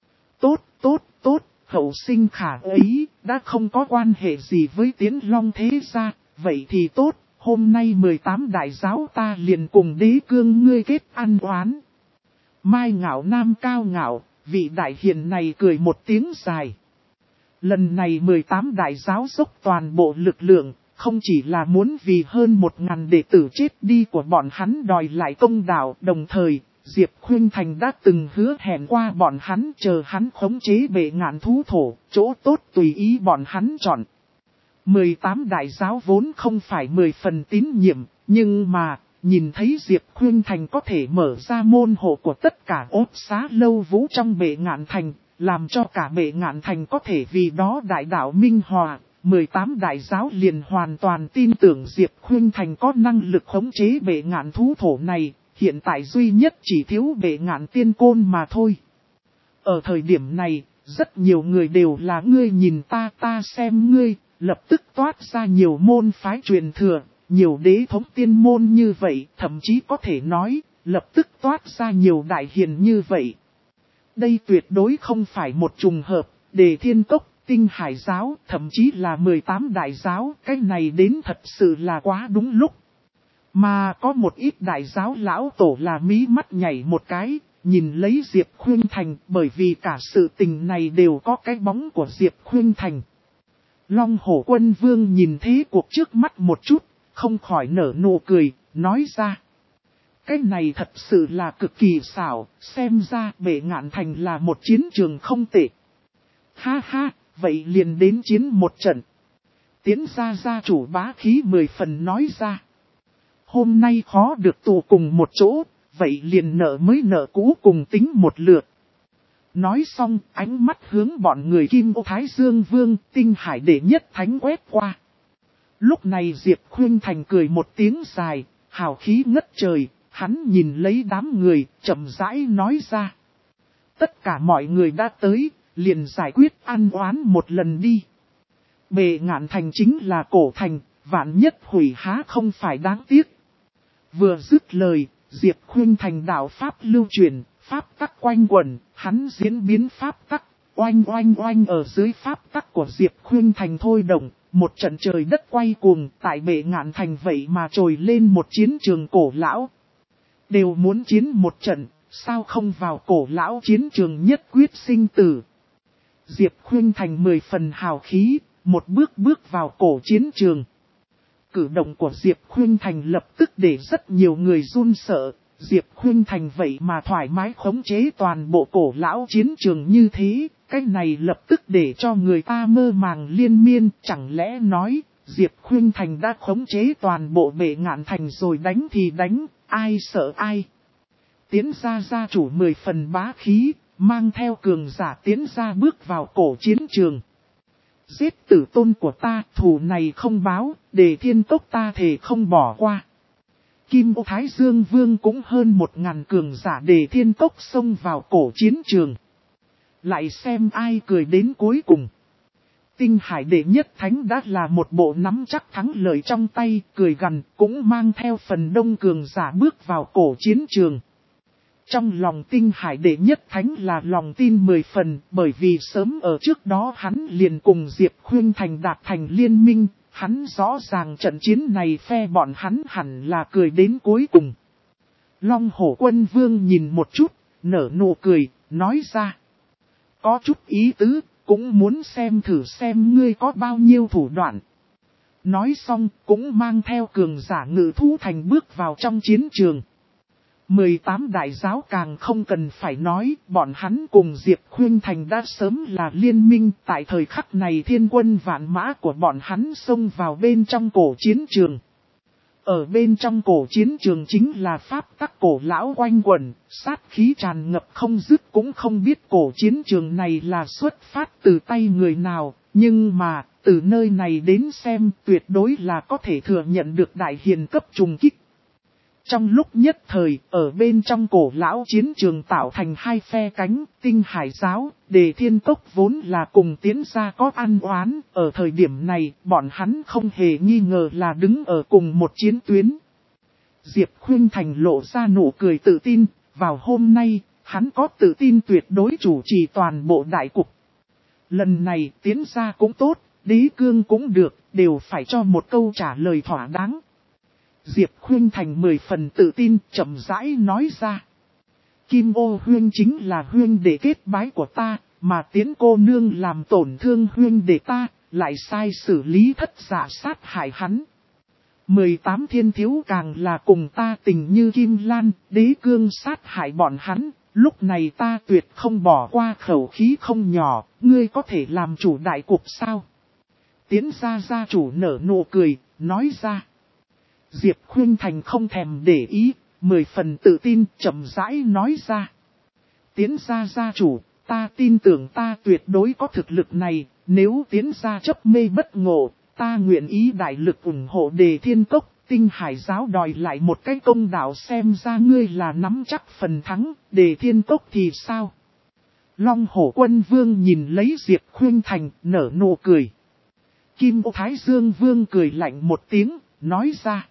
Tốt, hậu sinh khả ấy, đã không có quan hệ gì với Tiến Long thế gia, vậy thì tốt. Hôm nay 18 đại giáo ta liền cùng đế cương ngươi kết ăn oán. Mai Ngạo Nam cao ngạo, vị đại hiền này cười một tiếng dài. Lần này 18 đại giáo dốc toàn bộ lực lượng, không chỉ là muốn vì hơn 1000 đệ tử chết đi của bọn hắn đòi lại công đạo, đồng thời, Diệp Khuynh Thành đã từng hứa hẹn qua bọn hắn chờ hắn khống chế bệ ngạn thú thổ, chỗ tốt tùy ý bọn hắn chọn. 18 đại giáo vốn không phải 10 phần tín nhiệm, nhưng mà, nhìn thấy Diệp Khuynh Thành có thể mở ra môn hộ của tất cả ốt xá lâu vũ trong bệ ngạn thành, làm cho cả bệ ngạn thành có thể vì đó đại đạo minh hòa, 18 đại giáo liền hoàn toàn tin tưởng Diệp Khuynh Thành có năng lực khống chế bệ ngạn thú thổ này, hiện tại duy nhất chỉ thiếu bệ ngạn tiên côn mà thôi. Ở thời điểm này, rất nhiều người đều là ngươi nhìn ta, ta xem ngươi. Lập tức toát ra nhiều môn phái truyền thừa, nhiều đế thống tiên môn như vậy, thậm chí có thể nói, lập tức toát ra nhiều đại hiền như vậy. Đây tuyệt đối không phải một trùng hợp, Đề Thiên Cốc, Tinh Hải giáo, thậm chí là 18 đại giáo, cái này đến thật sự là quá đúng lúc. Mà có một ít đại giáo lão tổ là mí mắt nhảy một cái, nhìn lấy Diệp Khuynh Thành, bởi vì cả sự tình này đều có cái bóng của Diệp Khuynh Thành. Long Hổ Quân Vương nhìn thế cuộc trước mắt một chút, không khỏi nở nụ cười, nói ra. Cái này thật sự là cực kỳ xảo, xem ra bệ ngạn thành là một chiến trường không tệ. Ha ha, vậy liền đến chiến một trận. Tiến gia gia chủ bá khí 10 phần nói ra. Hôm nay khó được tụ cùng một chỗ, vậy liền nợ mới nợ cũ cùng tính một lượt. Nói xong, ánh mắt hướng bọn người Kim Ô Thái Dương Vương, Tinh Hải đệ nhất thánh quét qua. Lúc này Diệp Khuynh Thành cười một tiếng dài, hào khí ngất trời, hắn nhìn lấy đám người, chậm rãi nói ra. Tất cả mọi người đã tới, liền giải quyết ăn oán một lần đi. Bệ ngạn thành chính là cổ thành, vạn nhất hủy há không phải đáng tiếc. Vừa dứt lời, Diệp Khuynh Thành đạo pháp lưu truyền. Pháp tắc quanh quẩn, hắn diễn biến pháp tắc, oanh oanh oanh ở dưới pháp tắc của Diệp Khuynh Thành thôi động, một trận trời đất quay cuồng, tại bệ ngạn thành vậy mà trồi lên một chiến trường cổ lão. Đều muốn chiến một trận, sao không vào cổ lão chiến trường nhất quyết sinh tử. Diệp Khuynh Thành 10 phần hào khí, một bước bước vào cổ chiến trường. Cử động của Diệp Khuynh Thành lập tức để rất nhiều người run sợ. Diệp Khuynh Thành vậy mà thoải mái khống chế toàn bộ cổ lão chiến trường như thế, cái này lập tức để cho người ta mơ màng liên miên, chẳng lẽ nói, Diệp Khuynh Thành đã khống chế toàn bộ bệ ngạn thành rồi đánh thì đánh, ai sợ ai. Tiến gia gia chủ 10 phần bá khí, mang theo cường giả tiến gia bước vào cổ chiến trường. Giết tử tôn của ta, thù này không báo, Đề Thiên Cốc ta thề không bỏ qua. Kim Ô Thái Dương Vương cũng hơn 1000 cường giả Đề Thiên Cốc xông vào cổ chiến trường. Lại xem ai cười đến cuối cùng. Tinh Hải đệ nhất thánh đã là một bộ nắm chắc thắng lợi trong tay, cười gằn cũng mang theo phần đông cường giả bước vào cổ chiến trường. Trong lòng Tinh Hải đệ nhất thánh là lòng tin 10 phần, bởi vì sớm ở trước đó hắn liền cùng Diệp Khuynh Thành đạt thành liên minh, hắn rõ ràng trận chiến này phe bọn hắn hẳn là cười đến cuối cùng. Long Hổ Quân Vương nhìn một chút, nở nụ cười, nói ra. Có chút ý tứ, cũng muốn xem thử xem ngươi có bao nhiêu thủ đoạn. Nói xong, cũng mang theo cường giả Ngự Thú Thành bước vào trong chiến trường. 18 đại giáo càng không cần phải nói, bọn hắn cùng Diệp Khuynh Thành đã sớm là liên minh, tại thời khắc này thiên quân vạn mã của bọn hắn xông vào bên trong cổ chiến trường. Ở bên trong cổ chiến trường chính là pháp tắc cổ lão quanh quẩn, sát khí tràn ngập không dứt, cũng không biết cổ chiến trường này là xuất phát từ tay người nào, nhưng mà, từ nơi này đến xem tuyệt đối là có thể thừa nhận được đại hiền cấp trùng kích. Trong lúc nhất thời, ở bên trong cổ lão chiến trường tạo thành hai phe cánh, Tinh Hải giáo, Đề Thiên Cốc vốn là cùng tiến ra có ăn oán, ở thời điểm này, bọn hắn không hề nghi ngờ là đứng ở cùng một chiến tuyến. Diệp Khuynh Thành lộ ra nụ cười tự tin, vào hôm nay, hắn có tự tin tuyệt đối chủ trì toàn bộ đại cục. Lần này tiến ra cũng tốt, Đế Cương cũng được, đều phải cho một câu trả lời thỏa đáng. Diệp Khuynh Thành 10 phần tự tin, chậm rãi nói ra. Kim Ô Huyên chính là huyên đệ kết bái của ta, mà Tiến cô nương làm tổn thương huyên đệ ta, lại sai xử lý thất giả sát hại hắn. 18 thiên thiếu càng là cùng ta tình như Kim Lan, Đế Cương sát hại bọn hắn, lúc này ta tuyệt không bỏ qua khẩu khí không nhỏ, ngươi có thể làm chủ đại cục sao? Tiến gia chủ nở nụ cười, nói ra. Diệp Khuynh Thành không thèm để ý, 10 phần tự tin, chậm rãi nói ra. Tiến gia chủ, ta tin tưởng ta tuyệt đối có thực lực này, nếu tiến gia chấp mê bất ngộ, ta nguyện ý đại lực ủng hộ Đề Thiên Cốc, Tinh Hải giáo đòi lại một cái công đạo, xem ra ngươi là nắm chắc phần thắng, Đề Thiên Cốc thì sao? Long Hổ Quân Vương nhìn lấy Diệp Khuynh Thành, nở nụ cười. Kim Ô Thái Dương Vương cười lạnh một tiếng, nói ra.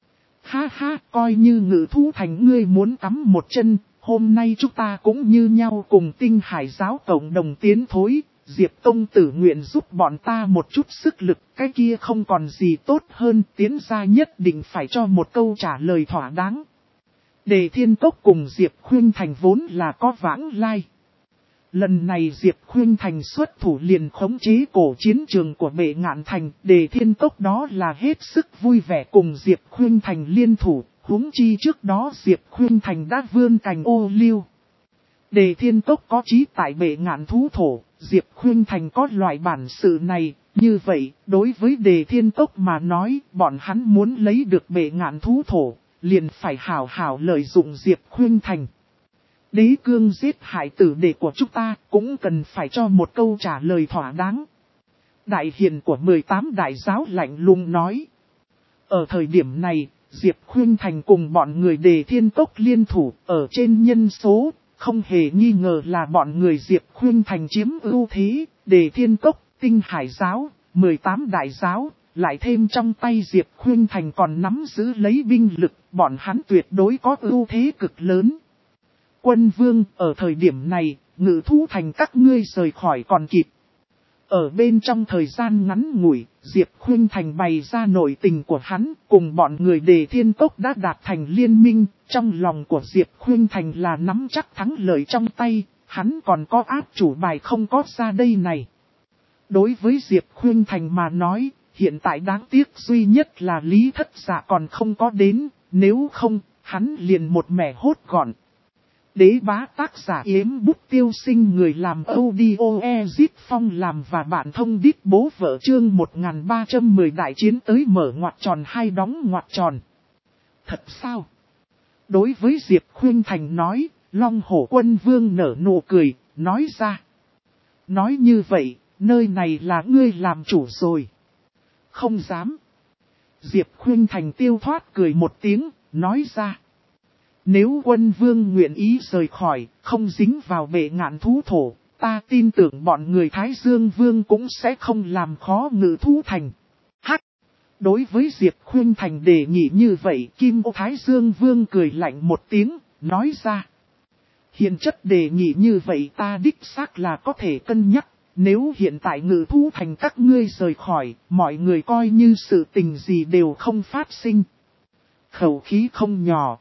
Ha ha, coi như Ngự Thú Thành ngươi muốn cắm một chân, hôm nay chúng ta cũng như nhau cùng Tinh Hải giáo cộng đồng tiến thối, Diệp công tử nguyện giúp bọn ta một chút sức lực, cái kia không còn gì tốt hơn, tiến ra nhất định phải cho một câu trả lời thỏa đáng. Đề Thiên Cốc cùng Diệp Khuynh Thành vốn là có vãng lai. Lần này Diệp Khuynh Thành xuất thủ liền khống chế cổ chiến trường của Bệ Ngạn Thành, Đề Thiên Cốc đó là hết sức vui vẻ cùng Diệp Khuynh Thành liên thủ, huống chi trước đó Diệp Khuynh Thành đã vươn cành ô liu. Đề Thiên Cốc có chí tại Bệ Ngạn thú thổ, Diệp Khuynh Thành có loại bản sự này, như vậy, đối với Đề Thiên Cốc mà nói, bọn hắn muốn lấy được Bệ Ngạn thú thổ, liền phải hảo hảo lợi dụng Diệp Khuynh Thành. Đế Cương giết hại tử đệ của chúng ta, cũng cần phải cho một câu trả lời thỏa đáng. Đại hiền của 18 đại giáo lạnh lùng nói. Ở thời điểm này, Diệp Khuynh Thành cùng bọn người Đề Thiên Cốc liên thủ, ở trên nhân số, không hề nghi ngờ là bọn người Diệp Khuynh Thành chiếm ưu thế, Đề Thiên Cốc, Tinh Hải giáo, 18 đại giáo, lại thêm trong tay Diệp Khuynh Thành còn nắm giữ lấy binh lực, bọn hắn tuyệt đối có ưu thế cực lớn. Quân vương, ở thời điểm này, Ngự Thú Thành các ngươi rời khỏi còn kịp. Ở bên trong thời gian ngắn ngủi, Diệp Khuynh Thành bày ra nội tình của hắn, cùng bọn người Đề Thiên Cốc đã đạt thành liên minh, trong lòng của Diệp Khuynh Thành là nắm chắc thắng lợi trong tay, hắn còn có áp chủ bài không có ra đây này. Đối với Diệp Khuynh Thành mà nói, hiện tại đáng tiếc duy nhất là Lý Thất Dạ còn không có đến, nếu không, hắn liền một mẻ hốt gọn. Đế bá tác giả yếm bút tiêu sinh, người làm audio Ezit Phong làm và bạn thông đít bố vợ chương 1310 đại chiến tới mở ngoặc tròn hay đóng ngoặc tròn. Thật sao? Đối với Diệp Khuynh Thành nói, Long Hổ Quân Vương nở nụ cười, nói ra. Nói như vậy, nơi này là ngươi làm chủ rồi. Không dám. Diệp Khuynh Thành tiêu thoát cười một tiếng, nói ra. Nếu Quân Vương nguyện ý rời khỏi, không dính vào Bệ Ngạn thú thổ, ta tin tưởng bọn người Thái Dương Vương cũng sẽ không làm khó Ngự Thú Thành. Hắc! Đối với Diệp Khuynh Thành đề nghị như vậy, Kim Ô Thái Dương Vương cười lạnh một tiếng, nói ra. Hiền chất đề nghị như vậy ta đích xác là có thể cân nhắc, nếu hiện tại Ngự Thú Thành các ngươi rời khỏi, mọi người coi như sự tình gì đều không phát sinh. Khẩu khí không nhỏ.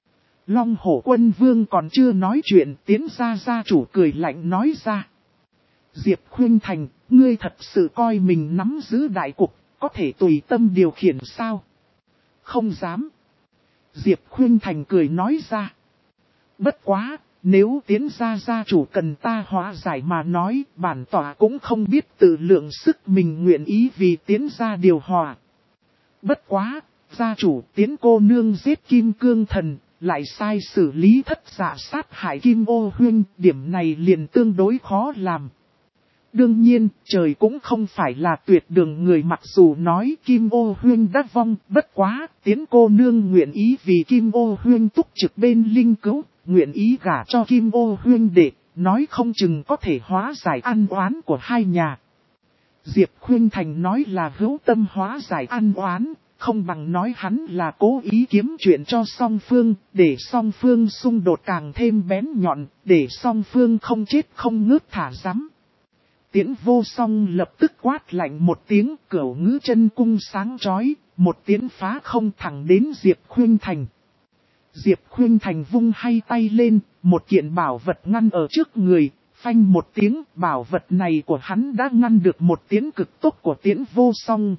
Long Hổ Quân Vương còn chưa nói chuyện, Tiến gia chủ cười lạnh nói ra. Diệp Khuynh Thành, ngươi thật sự coi mình nắm giữ đại cục, có thể tùy tâm điều khiển sao? Không dám. Diệp Khuynh Thành cười nói ra. Bất quá, nếu Tiến gia chủ cần ta hóa giải mà nói, bản tỏa cũng không biết tự lượng sức mình nguyện ý vì Tiến gia điều hòa. Bất quá, gia chủ Tiến cô nương giết Kim Cương Thần, lại sai xử lý thất dạ sát hại Kim Ô Huynh, điểm này liền tương đối khó làm. Đương nhiên, trời cũng không phải là tuyệt đường người, mặc dù nói Kim Ô Huynh đã vong, bất quá, Tiến cô nương nguyện ý vì Kim Ô Huynh túc trực bên linh cứu, nguyện ý gả cho Kim Ô Huynh để, nói không chừng có thể hóa giải ăn oán của hai nhà. Diệp Khuynh Thành nói là hữu tâm hóa giải ăn oán, không bằng nói hắn là cố ý kiếm chuyện cho song phương, để song phương xung đột càng thêm bén nhọn, để song phương không chết không ngớt thả rắm. Tiễn Vô Song lập tức quát lạnh một tiếng, cửu ngữ chân cung sáng chói, một tiến phá không thẳng đến Diệp Khuynh Thành. Diệp Khuynh Thành vung hai tay lên, một kiện bảo vật ngăn ở trước người, phanh một tiếng, bảo vật này của hắn đã ngăn được một tiến cực tốc của Tiễn Vô Song.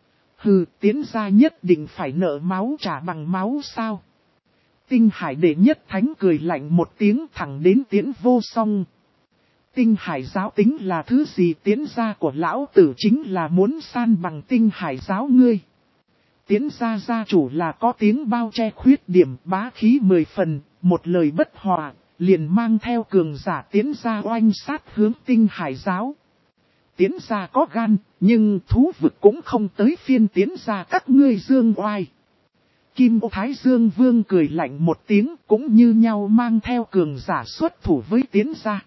Hừ, Tiến gia nhất định phải nợ máu trả bằng máu sao? Tinh Hải đệ nhất thánh cười lạnh một tiếng thẳng đến Tiễn Vô Song. Tinh Hải giáo tính là thứ gì? Tiến gia của lão tử chính là muốn san bằng Tinh Hải giáo ngươi. Tiến gia gia chủ là có tiếng bao che khuyết điểm, bá khí 10 phần, một lời bất hòa, liền mang theo cường giả Tiến gia oanh sát hướng Tinh Hải giáo. Tiến gia có gan, nhưng thú vực cũng không tới phiên Tiến gia các ngươi dương oai. Kim Ô Thái Dương Vương cười lạnh một tiếng, cũng như nhau mang theo cường giả xuất thủ với Tiến gia.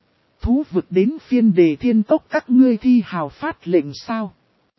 Thú vực đến phiên Đề Thiên Cốc các ngươi thi hào phát lệnh sao?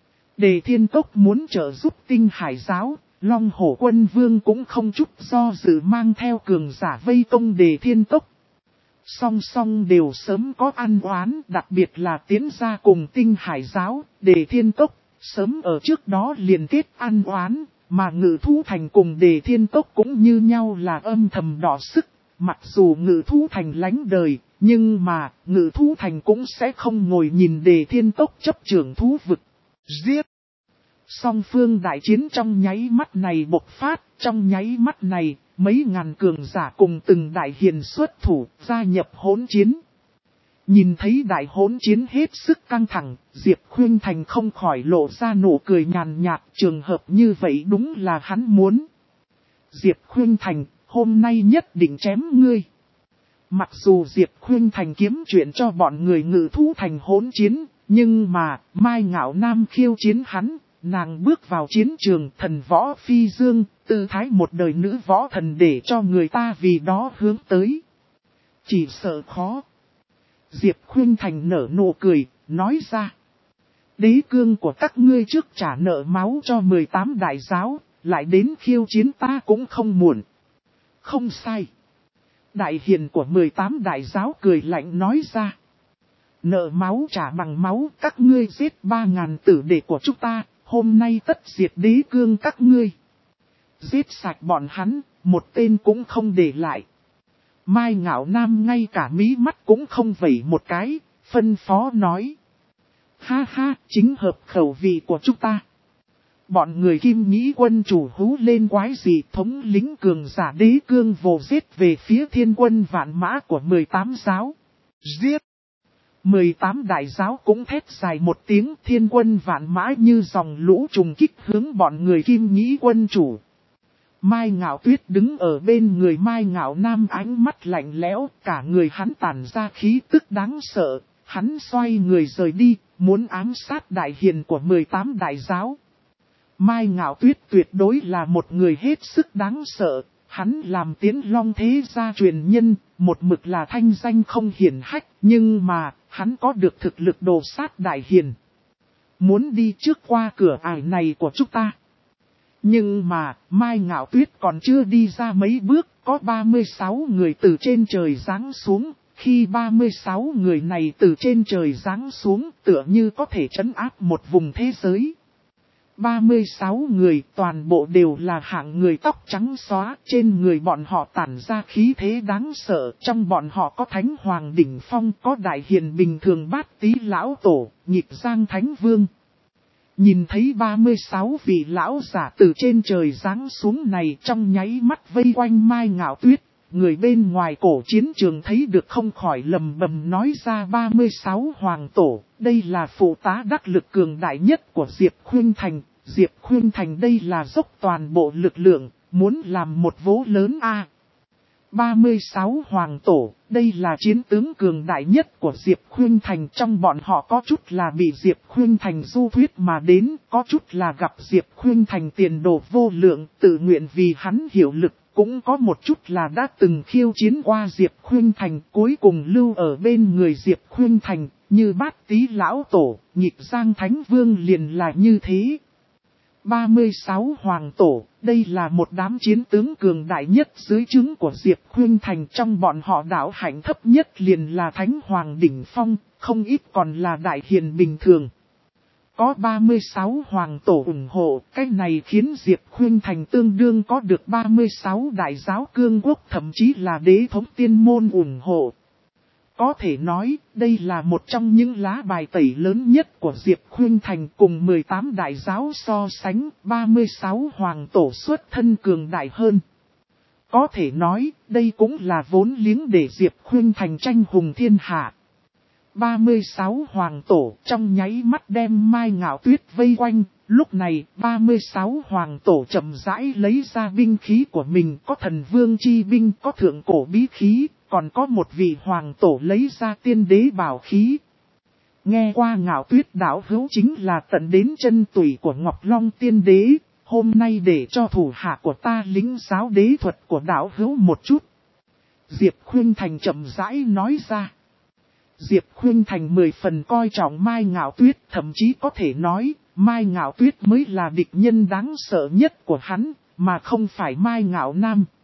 Đề Thiên Cốc muốn trợ giúp Tinh Hải giáo, Long Hổ Quân Vương cũng không chút do dự mang theo cường giả vây công Đề Thiên Cốc. Song song đều sớm có ăn oán, đặc biệt là Tiến gia cùng Tinh Hải giáo, Đề Thiên Cốc, sớm ở trước đó liền kết ăn oán, mà Ngự Thú Thành cùng Đề Thiên Cốc cũng như nhau là âm thầm đỏ sức. Mặc dù Ngự Thú Thành lánh đời, nhưng mà Ngự Thú Thành cũng sẽ không ngồi nhìn Đề Thiên Cốc chấp trưởng thú vực. Giết! Song phương đại chiến trong nháy mắt này bộc phát, trong nháy mắt này, mấy ngàn cường giả cùng từng đại hiền xuất thủ, gia nhập hỗn chiến. Nhìn thấy đại hỗn chiến hết sức căng thẳng, Diệp Khuynh Thành không khỏi lộ ra nụ cười nhàn nhạt, trường hợp như vậy đúng là hắn muốn. Diệp Khuynh Thành, hôm nay nhất định chém ngươi. Mặc dù Diệp Khuynh Thành kiếm chuyện cho bọn người Ngự Thú Thành hỗn chiến, nhưng mà, Mai Ngạo Nam khiêu chiến hắn, nàng bước vào chiến trường thần võ phi dương, tư thái một đời nữ võ thần để cho người ta vì đó hướng tới. Chỉ sợ khó. Diệp Khuynh Thành nở nụ cười, nói ra. Đế cương của các ngươi trước trả nợ máu cho 18 đại giáo, lại đến khiêu chiến ta cũng không muộn. Không sai. Đại hiền của 18 đại giáo cười lạnh nói ra. Nợ máu trả bằng máu, các ngươi giết 3.000 tử đệ của chúng ta, hôm nay tất diệt đế cương các ngươi. Giết sạch bọn hắn, một tên cũng không để lại. Mai Ngạo Nam ngay cả mí mắt cũng không vẩy một cái, phân phó nói. Ha ha, chính hợp khẩu vị của chúng ta. Bọn người Kim Nhĩ quân chủ hú lên quái gì, thống lính cường giả đế cương vồ giết về phía thiên quân vạn mã của 18 giáo. Giết! 18 đại giáo cũng thét dài một tiếng, thiên quân vạn mã như dòng lũ trùng kích hướng bọn người Kim Nhĩ quân chủ. Mai Ngạo Tuyết đứng ở bên người Mai Ngạo Nam, ánh mắt lạnh lẽo, cả người hắn tản ra khí tức đáng sợ, hắn xoay người rời đi, muốn ám sát đại hiền của 18 đại giáo. Mai Ngạo Tuyết tuyệt đối là một người hết sức đáng sợ, hắn làm Tiến Long thế gia truyền nhân, một mực là thanh danh không hiển hách, nhưng mà, hắn có được thực lực đồ sát đại hiền. Muốn đi trước qua cửa ải này của chúng ta. Nhưng mà, Mai Ngạo Tuyết còn chưa đi ra mấy bước, có 36 người từ trên trời giáng xuống. Khi 36 người này từ trên trời giáng xuống, tựa như có thể trấn áp một vùng thế giới. 36 người toàn bộ đều là hạng người tóc trắng xóa, trên người bọn họ tản ra khí thế đáng sợ, trong bọn họ có Thánh Hoàng Đỉnh Phong, có Đại Hiền bình thường Bát Tý Lão Tổ, Nhịp Giang Thánh Vương. Nhìn thấy 36 vị lão giả từ trên trời giáng xuống này trong nháy mắt vây quanh Mai Ngạo Tuyết, người bên ngoài cổ chiến trường thấy được không khỏi lầm bầm nói ra 36 hoàng tổ, đây là phụ tá đắc lực cường đại nhất của Diệp Khuynh Thành. Diệp Khuynh Thành đây là dốc toàn bộ lực lượng, muốn làm một vố lớn a. 36 hoàng tổ, đây là chiến tướng cường đại nhất của Diệp Khuynh Thành, trong bọn họ có chút là bị Diệp Khuynh Thành du thuyết mà đến, có chút là gặp Diệp Khuynh Thành tiền đồ vô lượng, tự nguyện vì hắn hiệu lực, cũng có một chút là đã từng khiêu chiến qua Diệp Khuynh Thành, cuối cùng lưu ở bên người Diệp Khuynh Thành, như Bát Tý Lão Tổ, Nhịp Giang Thánh Vương liền là như thế. 36 hoàng tổ, đây là một đám chiến tướng cường đại nhất dưới trướng của Diệp Khuynh Thành, trong bọn họ đạo hạnh thấp nhất liền là Thánh Hoàng Đỉnh Phong, không ít còn là Đại Hiền bình thường. Có 36 hoàng tổ ủng hộ, cái này khiến Diệp Khuynh Thành tương đương có được 36 đại giáo cương quốc, thậm chí là đế thống tiên môn ủng hộ. Có thể nói, đây là một trong những lá bài tẩy lớn nhất của Diệp Khuynh Thành, cùng 18 đại giáo so sánh, 36 hoàng tổ xuất thân cường đại hơn. Có thể nói, đây cũng là vốn liếng để Diệp Khuynh Thành tranh hùng thiên hạ. 36 hoàng tổ trong nháy mắt đem Mai Ngạo Tuyết vây quanh, lúc này 36 hoàng tổ chậm rãi lấy ra binh khí của mình, có thần vương chi binh, có thượng cổ bí khí, còn có một vị hoàng tổ lấy ra tiên đế bảo khí. Nghe qua Ngạo Tuyết đạo hữu chính là tận đến chân tủy của Ngọc Long tiên đế, hôm nay để cho thủ hạ của ta lĩnh giáo đế thuật của đạo hữu một chút. Diệp Khuynh Thành chậm rãi nói ra. Diệp Khuynh Thành 10 phần coi trọng Mai Ngạo Tuyết, thậm chí có thể nói, Mai Ngạo Tuyết mới là địch nhân đáng sợ nhất của hắn, mà không phải Mai Ngạo Nam.